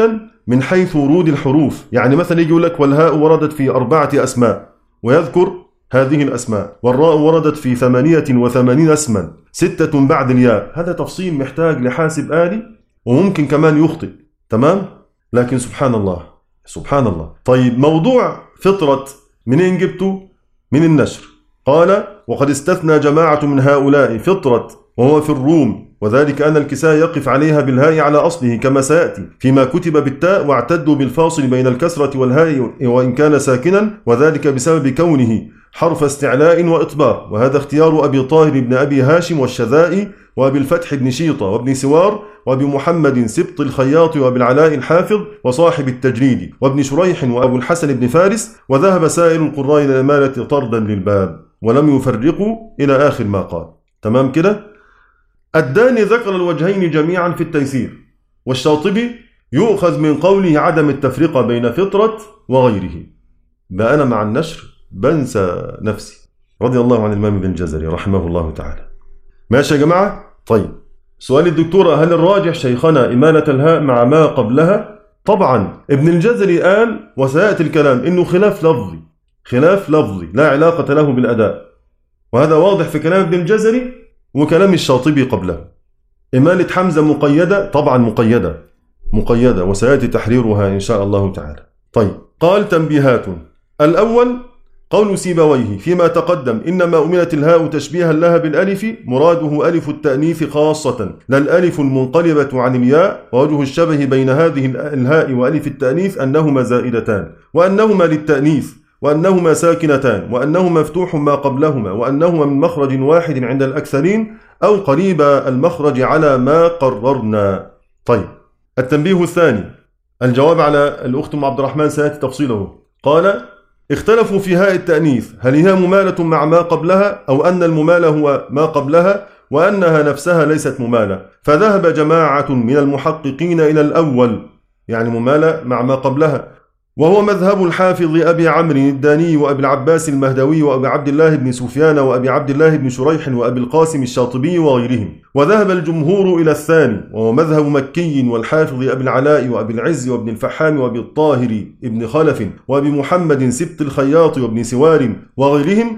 من حيث ورود الحروف. يعني مثلا يجي يقول لك والهاء وردت في أربعة أسماء ويذكر هذه الأسماء، والراء وردت في ثمانية وثمانين اسما، ستة بعد الياء. هذا تفصيل محتاج لحاسب آلي وممكن كمان يخطئ. تمام؟ لكن سبحان الله سبحان الله. طيب موضوع فطرة منين جبته؟ من النشر. قال وقد استثنى جماعة من هؤلاء فطرة وهو في الروم، وذلك أن الكساء يقف عليها بالهاء على أصله كما سيأتي، فيما كتب بالتاء واعتدوا بالفاصل بين الكسرة والهاء وإن كان ساكنا، وذلك بسبب كونه حرف استعلاء وإطباق. وهذا اختيار أبي طاهر بن أبي هاشم والشذائي وأبي الفتح بن شيطة وابن سوار وأبي محمد سبط الخياط وأبي العلاء الحافظ وصاحب التجريد وابن شريح وأبو الحسن بن فارس. وذهب سائر القراء إلى الإمالة طردا للباب ولم يفرقوا إلى آخر ما قال. تمام كده؟ الداني ذكر الوجهين جميعا في التيسير، والشاطبي يؤخذ من قوله عدم التفرقة بين فطرة وغيره. بقى أنا مع النشر بنسى نفسي. رضي الله عن الإمام ابن الجزري رحمه الله تعالى. ماشي يا جماعة؟ طيب سؤال الدكتورة، هل الراجح شيخنا إمالة الهاء مع ما قبلها؟ طبعا ابن الجزري قال وسيأتي الكلام إنه خلاف لفظي، خلاف لفظي لا علاقة له بالأداء، وهذا واضح في كلام ابن الجزري وكلام الشاطبي قبله. إمالة حمزة مقيدة؟ طبعا مقيدة مقيدة وسيأتي تحريرها إن شاء الله تعالى. طيب قال تنبيهات. الأول قول سيبويه فيما تقدم إنما أملت الهاء تشبيها لها بالألف، مراده ألف التأنيث خاصة لا الألف المنقلبة عن الياء، ووجه الشبه بين هذه الهاء وألف التأنيث أنهما زائدتان، وأنهما للتأنيث، وأنهما ساكنتان، وأنهما مفتوح ما قبلهما، وأنهما من مخرج واحد عند الأكثرين أو قريب المخرج على ما قررنا. طيب التنبيه الثاني الجواب على الأخت أم عبد الرحمن سيأتي تفصيله. قال اختلفوا في هاء التأنيث هل هي ممالة مع ما قبلها أو أن الممالة هو ما قبلها وأنها نفسها ليست ممالة، فذهب جماعة من المحققين إلى الأول، يعني ممالة مع ما قبلها، وهو مذهب الحافظ أبي عمرو الداني وأبي العباس المهدوي وأبي عبد الله بن سفيان وأبي عبد الله بن شريح وأبي القاسم الشاطبي وغيرهم. وذهب الجمهور إلى الثاني وهو مذهب مكي والحافظ أبي العلاء وأبي العز وابن الفحام وأبي الطاهر ابن خلف وأبي محمد سبط الخياط وابن سوار وغيرهم،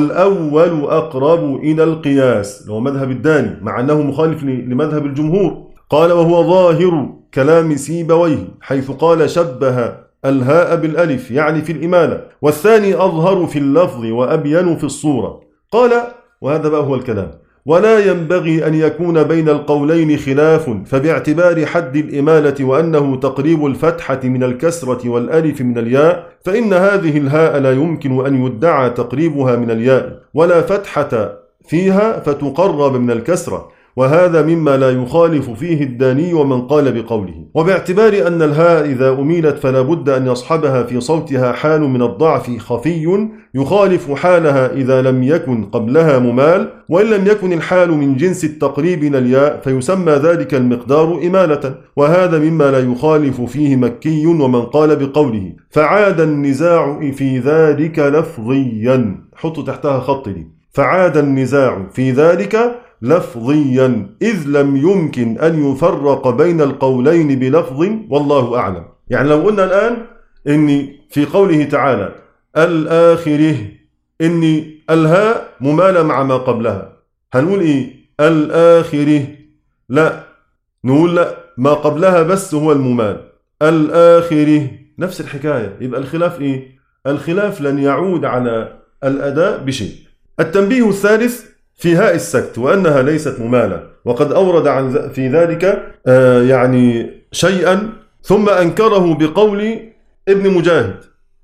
والأول أقرب إلى القياس وهو مذهب الداني مع أنه مخالف لمذهب الجمهور. قال وهو ظاهر كلام سيبويه حيث قال شبه الهاء بالألف يعني في الإمالة، والثاني أظهر في اللفظ وأبين في الصورة. قال وهذا بقى هو الكلام ولا ينبغي أن يكون بين القولين خلاف، فباعتبار حد الإمالة وأنه تقريب الفتحة من الكسرة والألف من الياء، فإن هذه الهاء لا يمكن أن يدعى تقريبها من الياء ولا فتحة فيها فتقرب من الكسرة، وهذا مما لا يخالف فيه الداني ومن قال بقوله. وباعتبار أن الهاء إذا أميلت فلا بد أن يصحبها في صوتها حال من الضعف خفي يخالف حالها إذا لم يكن قبلها ممال، وإن لم يكن الحال من جنس التقريب من الياء فيسمى ذلك المقدار إمالة، وهذا مما لا يخالف فيه مكي ومن قال بقوله. فعاد النزاع في ذلك لفظيا، حط تحتها خط دي، فعاد النزاع في ذلك لفظيا إذ لم يمكن أن يفرق بين القولين بلفظ والله أعلم. يعني لو قلنا الآن إن في قوله تعالى الآخره إن الهاء ممالة مع ما قبلها، هنقول إيه؟ الآخره؟ لا، نقول لا، ما قبلها بس هو الممال. الآخره نفس الحكاية. يبقى الخلاف إيه؟ الخلاف لن يعود على الأداء بشيء. التنبيه الثالث في هاء السكت وأنها ليست ممالة، وقد أورد عن في ذلك آه يعني شيئا ثم أنكره بقول ابن مجاهد.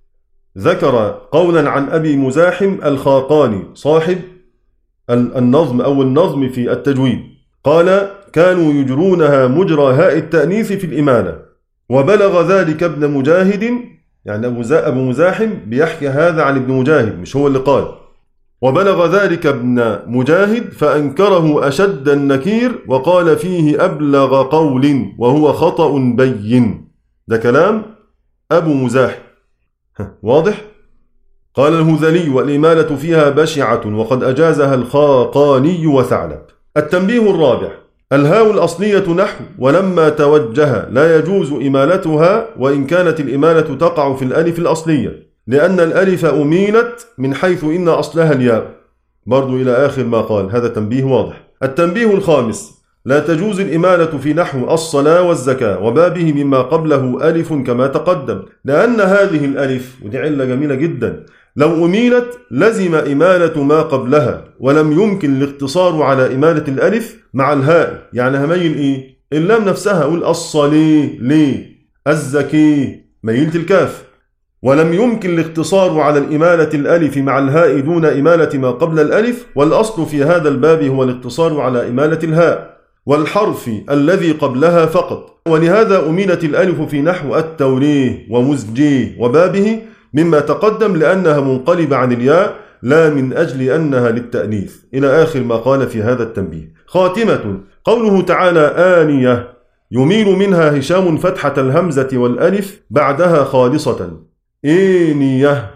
ذكر قولا عن أبي مزاحم الخاقاني صاحب النظم أو النظم في التجويد، قال كانوا يجرونها مجرى هاء التأنيث في الإمالة، وبلغ ذلك ابن مجاهد، يعني أبو مزاحم بيحكي هذا عن ابن مجاهد مش هو اللي قال، وبلغ ذلك ابن مجاهد فأنكره أشد النكير وقال فيه أبلغ قول وهو خطأ بين. ده كلام أبو مزاحم واضح؟ قال الهذلي والإمالة فيها بشعة وقد أجازها الخاقاني وثعلب. التنبيه الرابع الهاء الأصلية نحو ولما توجه لا يجوز إمالتها وإن كانت الإمالة تقع في الألف الأصلية، لأن الألف أميلت من حيث إن أصلها الياء. برضو إلى آخر ما قال. هذا تنبيه واضح. التنبيه الخامس: لا تجوز الإمالة في نحو الصلاة والزكاة وبابه مما قبله ألف كما تقدم، لأن هذه الألف، ودي علة جميلة جدا، لو أميلت لزم إمالة ما قبلها، ولم يمكن الاقتصار على إمالة الألف مع الهاء. يعني هميل إيه؟ اللام نفسها، أقول الصلي لي، الزكي ميلت الكاف، ولم يمكن الاقتصار على الإمالة الألف مع الهاء دون إمالة ما قبل الألف، والأصل في هذا الباب هو الاقتصار على إمالة الهاء والحرف الذي قبلها فقط. ولهذا أميلت الألف في نحو التوريه ومزجيه وبابه مما تقدم، لأنها منقلبة عن الياء لا من أجل أنها للتأنيث، إلى آخر ما قال في هذا التنبيه. خاتمة: قوله تعالى آنية، يميل منها هشام فتحة الهمزة والألف بعدها خالصة، إينية،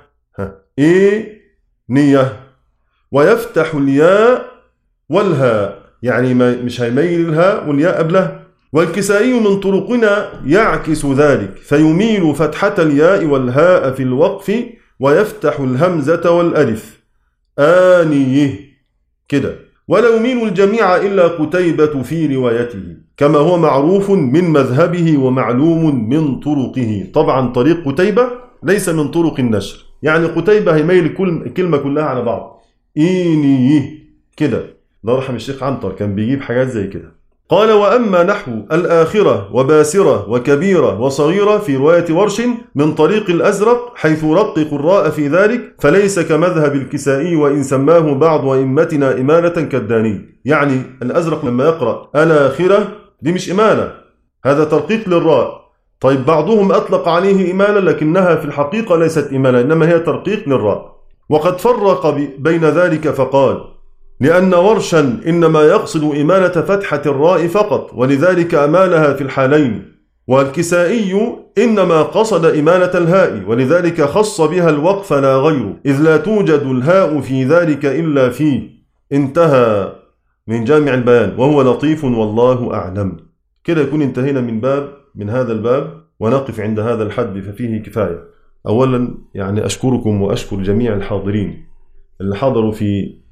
إينية، ويفتح الياء والهاء، يعني مش هيميل الهاء والياء قبلها. والكسائي من طرقنا يعكس ذلك، فيميل فتحة الياء والهاء في الوقف ويفتح الهمزة والألف، آنيه كده. ولا يميل الجميع إلا قتيبة في روايته، كما هو معروف من مذهبه ومعلوم من طرقه. طبعا طريق قتيبة ليس من طرق النشر، يعني قتيبة هيميل الكلمة كلها على بعض، إينيه كده. الله يرحم الشيخ عنتر كان بيجيب حاجات زي كده. قال: وأما نحو الآخرة وباسرة وكبيرة وصغيرة في رواية ورش من طريق الأزرق حيث رقق الراء في ذلك، فليس كمذهب الكسائي وإن سماه بعض أئمتنا إمالة كالداني. يعني الأزرق لما يقرأ الآخرة دي مش إمالة، هذا ترقيق للراء. طيب بعضهم أطلق عليه إمالة، لكنها في الحقيقة ليست إمالة، إنما هي ترقيق للراء. وقد فرق بين ذلك فقال: لأن ورشا إنما يقصد إمالة فتحة الراء فقط، ولذلك أمالها في الحالين. والكسائي إنما قصد إمالة الهاء، ولذلك خص بها الوقف لا غير، إذ لا توجد الهاء في ذلك إلا فيه. انتهى من جامع البيان، وهو لطيف والله أعلم. كده يكون انتهينا من باب من هذا الباب، ونقف عند هذا الحد ففيه كفاية. أولا يعني أشكركم وأشكر جميع الحاضرين اللي حضروا في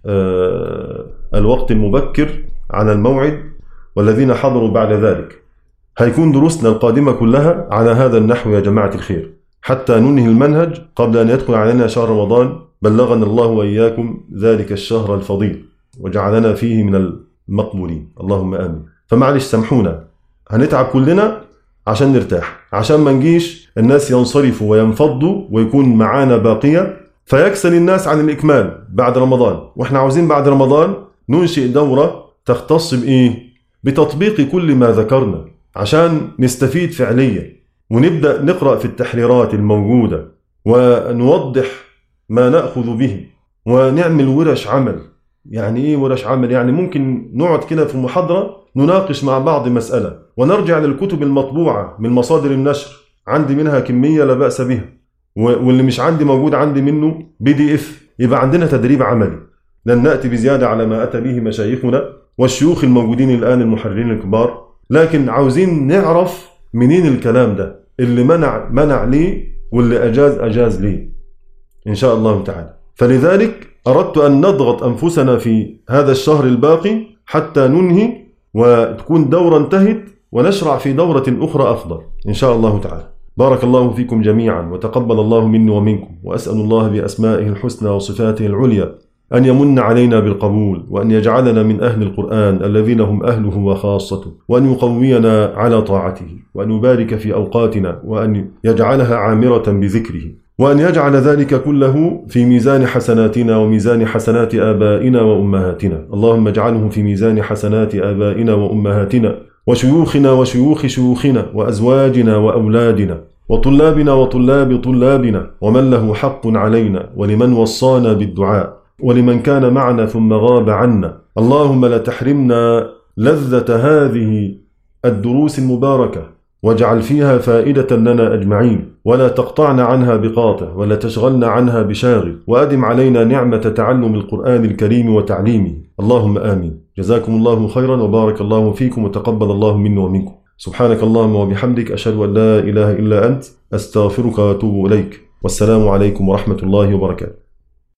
الوقت المبكر على الموعد، والذين حضروا بعد ذلك. هيكون دروسنا القادمة كلها على هذا النحو يا جماعة الخير، حتى ننهي المنهج قبل أن يدخل علينا شهر رمضان. بلغنا الله وإياكم ذلك الشهر الفضيل وجعلنا فيه من المقبولين، اللهم آمين. فمعلش سامحونا، هنتعب كلنا عشان نرتاح، عشان ما نجيش الناس ينصرفوا وينفضوا ويكون معانا باقية فيكسل الناس عن الإكمال بعد رمضان. وإحنا عاوزين بعد رمضان ننشئ دورة تختص بإيه؟ بتطبيق كل ما ذكرنا، عشان نستفيد فعليا، ونبدأ نقرأ في التحريرات الموجودة ونوضح ما نأخذ به، ونعمل ورش عمل. يعني إيه ورش عمل؟ يعني ممكن نقعد كده في محاضرة نناقش مع بعض مسألة، ونرجع للكتب المطبوعة من مصادر النشر، عندي منها كمية لا بأس بها، واللي مش عندي موجود عندي منه بي دي اف. يبقى عندنا تدريب عملي، لن نأتي بزيادة على ما أتى به مشايخنا والشيوخ الموجودين الآن المحررين الكبار، لكن عاوزين نعرف منين الكلام ده، اللي منع منع ليه، واللي أجاز أجاز ليه إن شاء الله تعالى. فلذلك أردت أن نضغط أنفسنا في هذا الشهر الباقي حتى ننهي وتكون دورة انتهت، ونشرع في دورة أخرى أفضل إن شاء الله تعالى. بارك الله فيكم جميعا، وتقبل الله مني ومنكم، وأسأل الله بأسمائه الحسنى وصفاته العليا أن يمن علينا بالقبول، وأن يجعلنا من أهل القرآن الذين هم أهله وخاصته، وأن يقوينا على طاعته، وأن يبارك في أوقاتنا، وأن يجعلها عامرة بذكره، وأن يجعل ذلك كله في ميزان حسناتنا وميزان حسنات آبائنا وأمهاتنا. اللهم اجعله في ميزان حسنات آبائنا وأمهاتنا وشيوخنا وشيوخ شيوخنا وأزواجنا وأولادنا وطلابنا وطلاب طلابنا، ومن له حق علينا، ولمن وصانا بالدعاء، ولمن كان معنا ثم غاب عنا. اللهم لا تحرمنا لذة هذه الدروس المباركة واجعل فيها فائدة لنا أجمعين، ولا تقطعنا عنها بقاطع، ولا تشغلنا عنها بشاغل، وأدم علينا نعمة تعلم القرآن الكريم وتعليمه، اللهم آمين. جزاكم الله خيرا وبارك الله فيكم وتقبل الله منا ومنكم. سبحانك اللهم وبحمدك، أشهد أن لا إله إلا أنت، أستغفرك وأتوب إليك. والسلام عليكم ورحمة الله وبركاته.